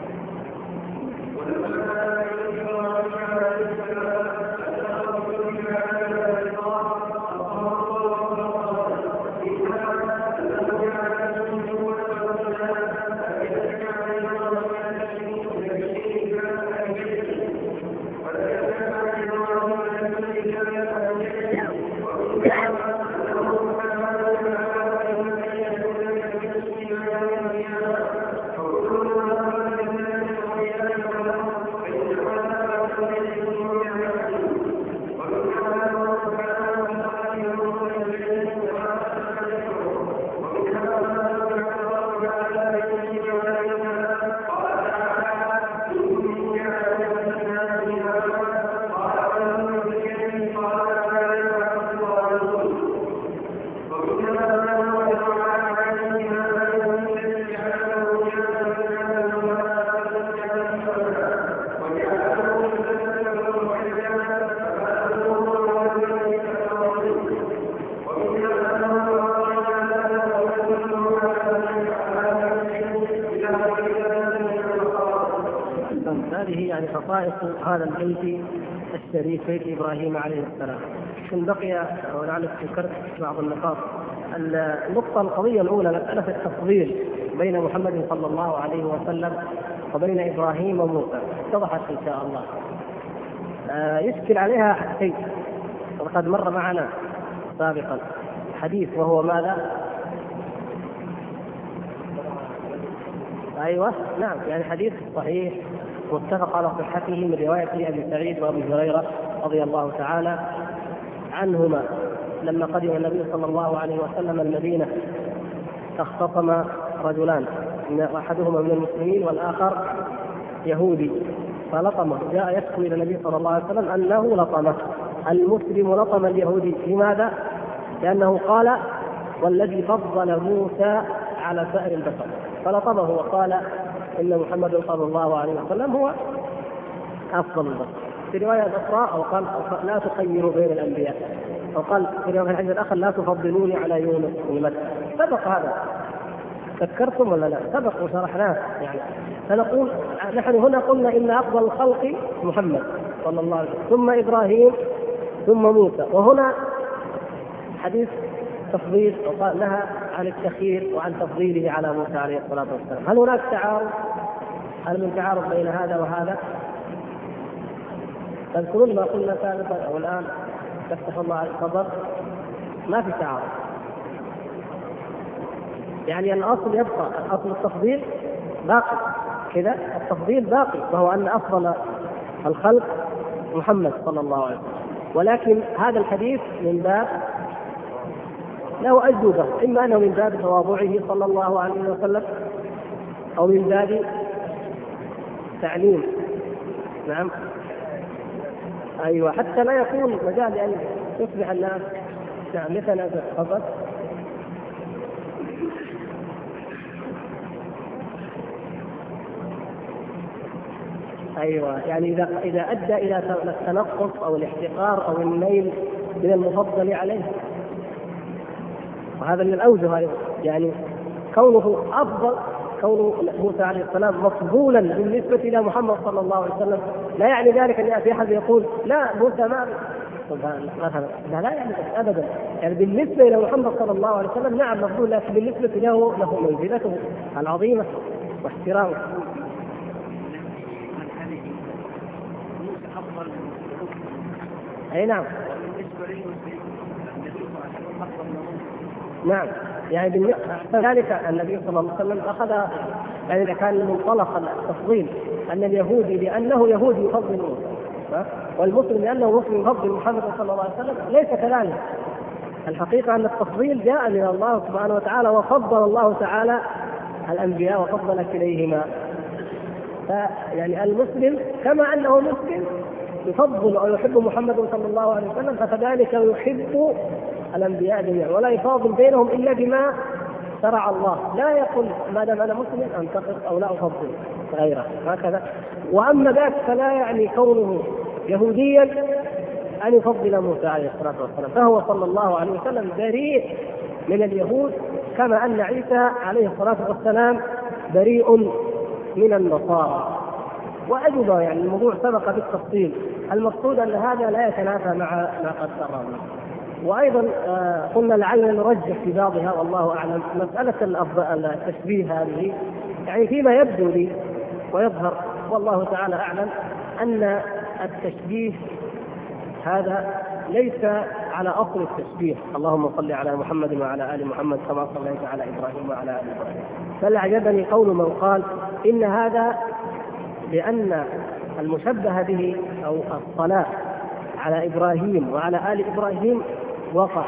هذه يعني خصائص هذا البيت الشريف، بيت إبراهيم عليه السلام. ثم بقي ولعلك ذكرت بعض النقاط. النقطة القضية الأولى مسألة التفضيل بين محمد صلى الله عليه وسلم وبين إبراهيم وموسى اتضحت إن شاء الله. يشكل عليها شيء وقد مر معنا سابقا حديث، وهو ماذا؟ أيوة نعم، يعني حديث صحيح متفق على صحته من رواية أبي سعيد وأبي هريرة رضي الله تعالى عنهما لما قدم النبي صلى الله عليه وسلم المدينة اختصم رجلان، أحدهما من المسلمين والآخر يهودي، فلطمه، جاء يشكو إلى النبي صلى الله عليه وسلم أنه لطمه. المسلم لطم اليهودي، لماذا؟ لأنه قال: والذي فضل موسى على سائر البشر، فلطمه وقال إن محمد صلى الله عليه وسلم هو أفضل البشر. في رواية أخرى أو قال: لا تخيروا بين الأنبياء، أو قال في رواية الحديث الآخر: لا تفضلوني على يونس ومتى. سبق هذا، فكرتم ولا لا؟ سبق وشرحناه يعني. فنقول نحن هنا قلنا إن أفضل الخلق محمد صلى الله عليه وسلم، ثم إبراهيم، ثم موسى. وهنا حديث تفضيل، وقال نهى عن التخيير وعن تفضيله على موسى عليه الصلاة والسلام. هل هناك تعارض؟ هل من تعارض بين هذا وهذا؟ تذكرون ما قلنا سابقا أو الآن؟ تفتح الله على الصدر، ما في تعارض. يعني الأصل يبقى، الأصل التفضيل باقي كذا، التفضيل باقي، وهو أن أفضل الخلق محمد صلى الله عليه وسلم. ولكن هذا الحديث من باب له أجوبة، إما أنه من باب تواضعه صلى الله عليه وسلم، أو من باب تعليم. نعم أيوة، حتى لا يكون مجال أن يصبح الناس نعم يتنازع فقط. أيوة، يعني إذا أدى إلى التنقص أو الاحتقار أو الميل من المفضل عليه. وهذا من الأوجه يعني كونه أفضل، كون موسى عليه السلام مفضولا بالنسبة إلى محمد صلى الله عليه وسلم لا يعني ذلك أن يأتي أحد يقول لا موسى ما مثلا، لا يعني أبدا. يعني بالنسبة إلى محمد صلى الله عليه وسلم نعم مفضول، لكن بالنسبة له منزلته العظيمة واحترامه. أي نعم. نعم يعني بالنسبة ذلك النبي صلى الله عليه وسلم أخذ، يعني إذا كان منطلق التفضيل أن اليهودي لأنه يهودي يفضل موسى والمسلم لأنه مسلم يفضل محمد صلى الله عليه وسلم، ليس كذلك. الحقيقة أن التفضيل جاء من الله سبحانه وتعالى، وفضل الله تعالى الأنبياء وفضل كليهما. فيعني المسلم كما أنه مسلم يفضل أو يحب محمد صلى الله عليه وسلم، فكذلك يحب الأنبياء جميعا، ولا يفاضل بينهم إلا بما شرع الله. لا يقول ما دام أنا مسلم أنتقص أو لا أفضل غيره هكذا. وأما ذاك فلا يعني كونه يهوديا أن يفضل موسى عليه الصلاة والسلام، فهو صلى الله عليه وسلم بريء من اليهود، كما أن عيسى عليه الصلاة والسلام بريء من النصارى. وأجب يعني الموضوع سبق بالتفصيل. المقصود أن هذا لا يتنافى مع ما قد قررنا. وأيضا قلنا لعلنا نرجح في بعضها والله أعلم مسألة التشبيه هذه، يعني فيما يبدو لي ويظهر والله تعالى أعلم أن التشبيه هذا ليس على أصل التشبيه، اللهم صل على محمد وعلى آل محمد كما صليت على إبراهيم وعلى آل إبراهيم. بل أعجبني قول من قال إن هذا لأن المشبه به أو الصلاة على إبراهيم وعلى آل إبراهيم وقع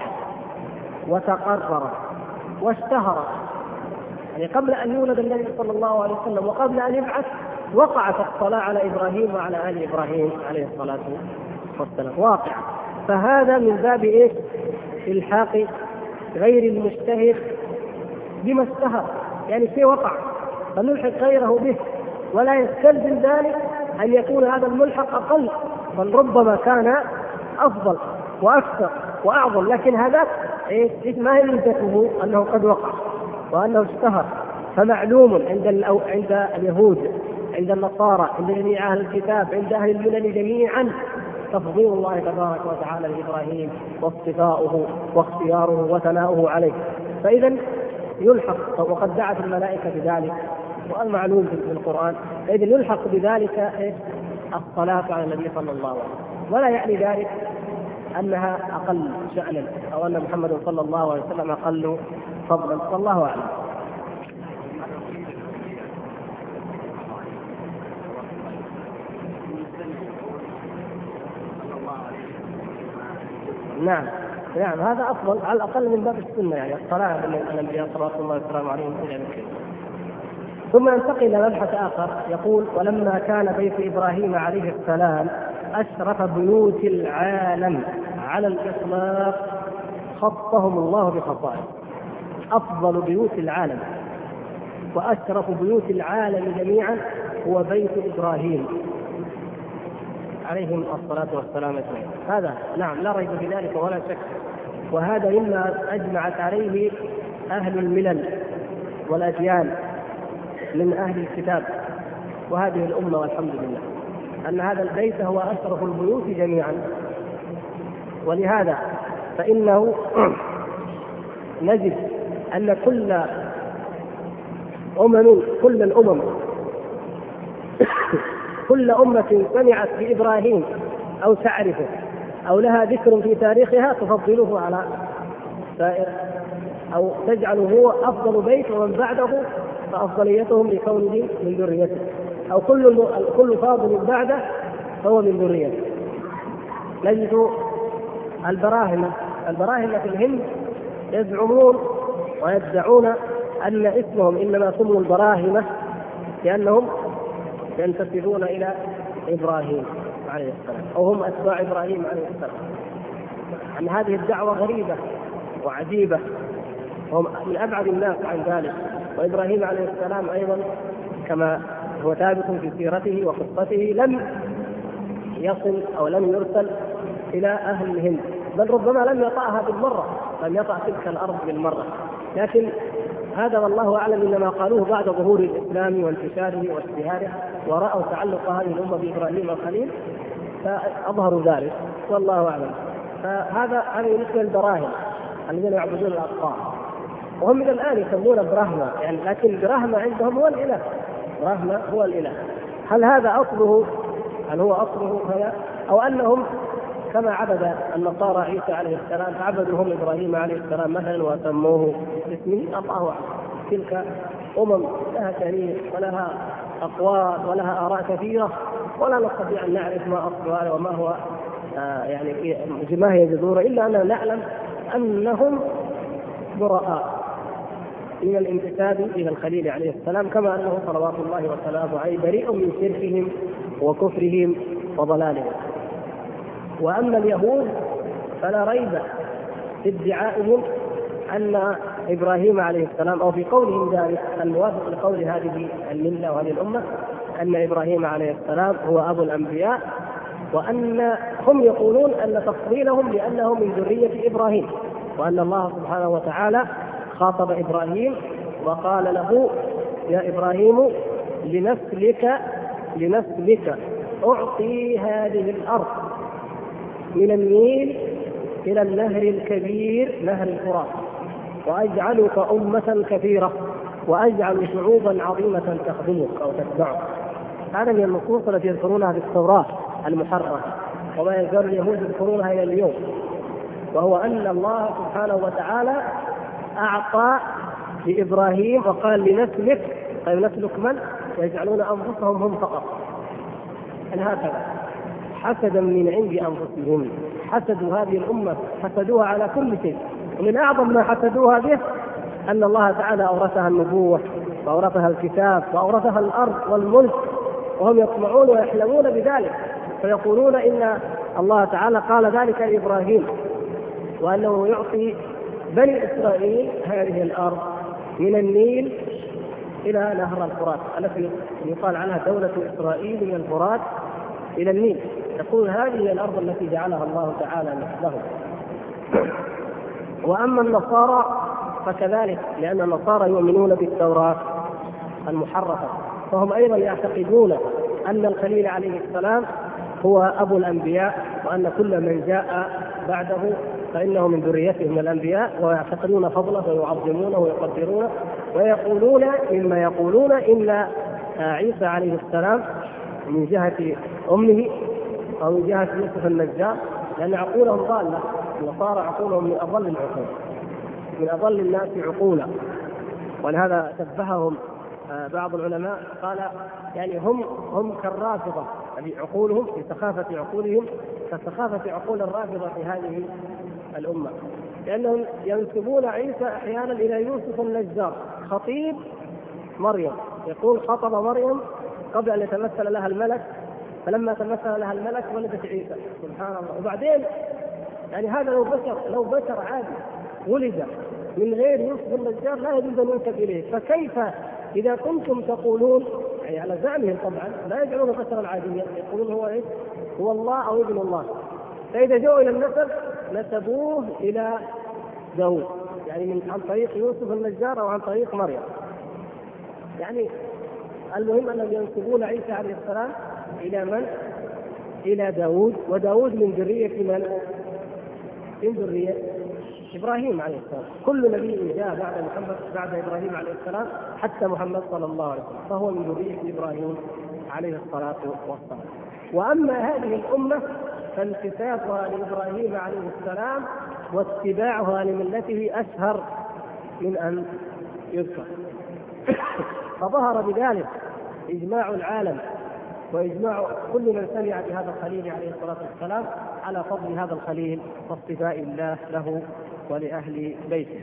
وتقرر واشتهر، يعني قبل أن يولد النبي صلى الله عليه وسلم وقبل أن يبعث وقعت الصلاة على إبراهيم وعلى آل إبراهيم عليه الصلاة والسلام واقع. فهذا من باب إيش؟ الحاق غير المشتهر بما اشتهر، يعني شيء وقع فنلحق غيره به، ولا يستلزم ذلك أن يكون هذا الملحق أقل، بل ربما كان أفضل وأكثر وأعظم. لكن هذا ما هي مدته أنه قد وقع وأنه اشتهر. فمعلوم عند اليهود، عند النصارى، عند جميع أهل الكتاب، عند أهل الملل جميعا تفضيل الله تبارك وتعالى لإبراهيم واصطفاؤه واختياره وثناؤه عليه. فإذا يلحق، وقد دعت الملائكة بذلك والمعلوم في القرآن، فإذا يلحق بذلك الصلاة على النبي صلى الله عليه وسلم، ولا يعني ذلك أنها أقل شأنا أو أن محمد صلى الله عليه وسلم أقل فضلا، والله أعلم. نعم نعم هذا أفضل على الأقل من باب السنة، يعني الصلاة على الأنبياء صلى الله عليه وسلم. ثم ننتقل إلى مبحث آخر يقول: ولما كان بيت إبراهيم عليه السلام أشرف بيوت العالم على الإطلاق خصهم الله بخصائص. أفضل بيوت العالم وأشرف بيوت العالم جميعا هو بيت إبراهيم عليهم الصلاة والسلام أجمعين. هذا نعم لا ريب في ذلك ولا شك، وهذا مما أجمعت عليه أهل الملل والأديان من أهل الكتاب وهذه الأمة، والحمد لله أن هذا البيت هو أشرف البيوت جميعا. ولهذا فإنه نجد أن كل الأمم كل أمة سمعت بإبراهيم أو تعرفه أو لها ذكر في تاريخها تفضله على سائر، أو تجعله هو أفضل بيت، ومن بعده فأفضليتهم لكونه من ذريته، أو كل فاضل بعده فهو من ذريته. نجد البراهمة في الهند يزعمون ويدعون أن اسمهم إنما سموا البراهمة لأنهم ينتسبون إلى إبراهيم عليه السلام، أو هم أتباع إبراهيم عليه السلام. أن هذه الدعوة غريبة وعجيبة، وهم من أبعد الناس عن ذلك. وإبراهيم عليه السلام أيضا كما هو ثابت في سيرته وقصته لم يصل أو لم يرسل إلى أهل الهند، بل ربما لم يطأها بالمرة، لم يطأ تلك الأرض بالمرة. لكن هذا والله أعلم إنما قالوه بعد ظهور الإسلام وانتشاره وازدهاره، ورأوا تعلق هذه الأمة بإبراهيم الخليل فأظهروا ذلك، والله أعلم. فهذا بالنسبة للبراهمة الذين يعبدون الأطفال، وهم من الآن يسمون برهمة يعني، لكن برهمة عندهم هو الإله، برهمة هو الإله. هل هذا أصله؟ هل هو أصله هذا؟ أو أنهم كما عبد النصارى عيسى عليه السلام عبدوا هم إبراهيم عليه السلام مثلا وسموه باسمه؟ الله أعلم. تلك لها تاريخ ولها أقوال ولها آراء كثيرة، ولا نستطيع أن نعرف ما أصلها وما هو يعني ما هي جذوره، إلا أننا نعلم أنهم براء من الانتساب إلى الخليل عليه السلام، كما أنه صلوات الله وسلامه عليه بريء من شركهم وكفرهم وضلالهم. وأما اليهود فلا ريب في ادعائهم أن إبراهيم عليه السلام، أو في قولهم ذلك الموافق لقول هذه الملة وهذه الأمة، أن إبراهيم عليه السلام هو أبو الأنبياء، وأن هم يقولون أن تفضيلهم لأنهم من ذرية إبراهيم، وأن الله سبحانه وتعالى خاطب إبراهيم وقال له يا إبراهيم لنسلك أعطي هذه الأرض من النيل إلى النهر الكبير نهر الفرات، وأجعلك أمة كثيرة وأجعل شعوبا عظيمة تخدمك أو تتبعك. هذا من النصوص التي يذكرونها في التوراة المحررة، وما يزال اليهود يذكرونها إلى اليوم، وهو أن الله سبحانه وتعالى أعطى لإبراهيم وقال لنسلك، طيب نسلك من؟ يجعلون أنفسهم هم فقط. هكذا حسدا من عند أنفسهم، حسدوا هذه الأمة، حسدوها على كل شيء. ومن أعظم ما حسدوها به أن الله تعالى أورثها النبوة وأورثها الكتاب وأورثها الأرض والملك، وهم يطمعون ويحلمون بذلك، فيقولون إن الله تعالى قال ذلك لإبراهيم، وأنه يعطي بني إسرائيل هذه الأرض من النيل إلى نهر الفرات التي يقال عنها دولة إسرائيل من الفرات إلى النيل. يقول هذه الأرض التي جعلها الله تعالى لهم. وأما النصارى فكذلك، لأن النصارى يؤمنون بالتوراة المحرفة، فهم أيضا يعتقدون أن الخليل عليه السلام هو أبو الأنبياء، وأن كل من جاء بعده فإنه من ذريته من الأنبياء، ويعتقدون فضله ويعظمونه ويقدرونه، ويقولون مما يقولون إن عيسى عليه السلام من جهة أمه أو من جهة يوسف النجار، لأن عقولهم ضالة. النصارى عقولهم من أضل العقول، من أضل الناس عقولا، ولهذا شبههم بعض العلماء قال يعني هم كالرافضة، يعني عقولهم في سخافة عقولهم كسخافة عقول الرافضة في هذه الأمة، لأنهم ينسبون عيسى أحيانا إلى يوسف النجار خطيب مريم، يقول خطب مريم قبل أن يتمثل لها الملك، فلما تمثل لها الملك ولدت عيسى، سبحان الله. وبعدين يعني هذا لو بشر عادي ولد من غير يوسف النجار لا يجوز أن ينسب إليه، فكيف إذا كنتم تقولون يعني على زعمهم طبعا لا يجعلون بشرا عاديا، يقولون هو إيه؟ هو الله أو ابن الله، فإذا جاءوا إلى النسب نسبوه إلى داود، يعني عن طريق يوسف النجار أو عن طريق مريم. يعني المهم أنهم ينسبون عيسى عليه السلام إلى من؟ إلى داود، وداود من ذرية من؟ من ذرية إبراهيم عليه السلام. كل نبي جاء بعد محمد بعد إبراهيم عليه السلام حتى محمد صلى الله عليه وسلم فهو من ذرية إبراهيم عليه الصلاة والسلام. وأما هذه الأمة فانتسابها لإبراهيم عليه السلام واتباعها لملته أشهر من أن يذكر. فظهر بذلك إجماع العالم وإجماع كل من سمع بهذا الخليل عليه الصلاة والسلام على فضل هذا الخليل واصطفاء الله له ولأهل بيته.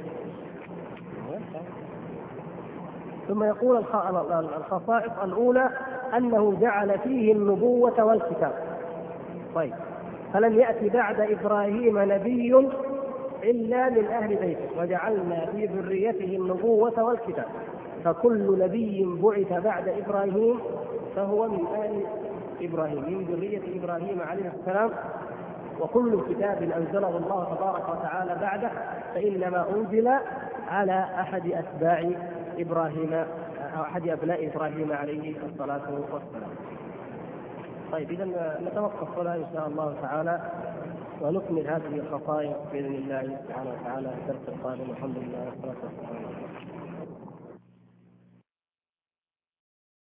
ثم يقول الخصائص الأولى أنه جعل فيه النبوة والكتاب. طيب، فلم يأتي بعد إبراهيم نبي إلا من أهل بيته، وجعلنا في ذريته النبوة والكتاب، فكل نبي بعث بعد إبراهيم فهو من آل إبراهيم، من ذرية إبراهيم عليه السلام وكل كتاب أنزله الله تبارك وتعالى بعده فإنما أنزل على أحد أتباع إبراهيم أو أحد أبناء إبراهيم عليه الصلاة والسلام. طيب إذا نتوقف هنا إن شاء الله تعالى ونكمل هذه الخصائص بإذن الله سبحانه وتعالى في الدرس القادم. الحمد لله.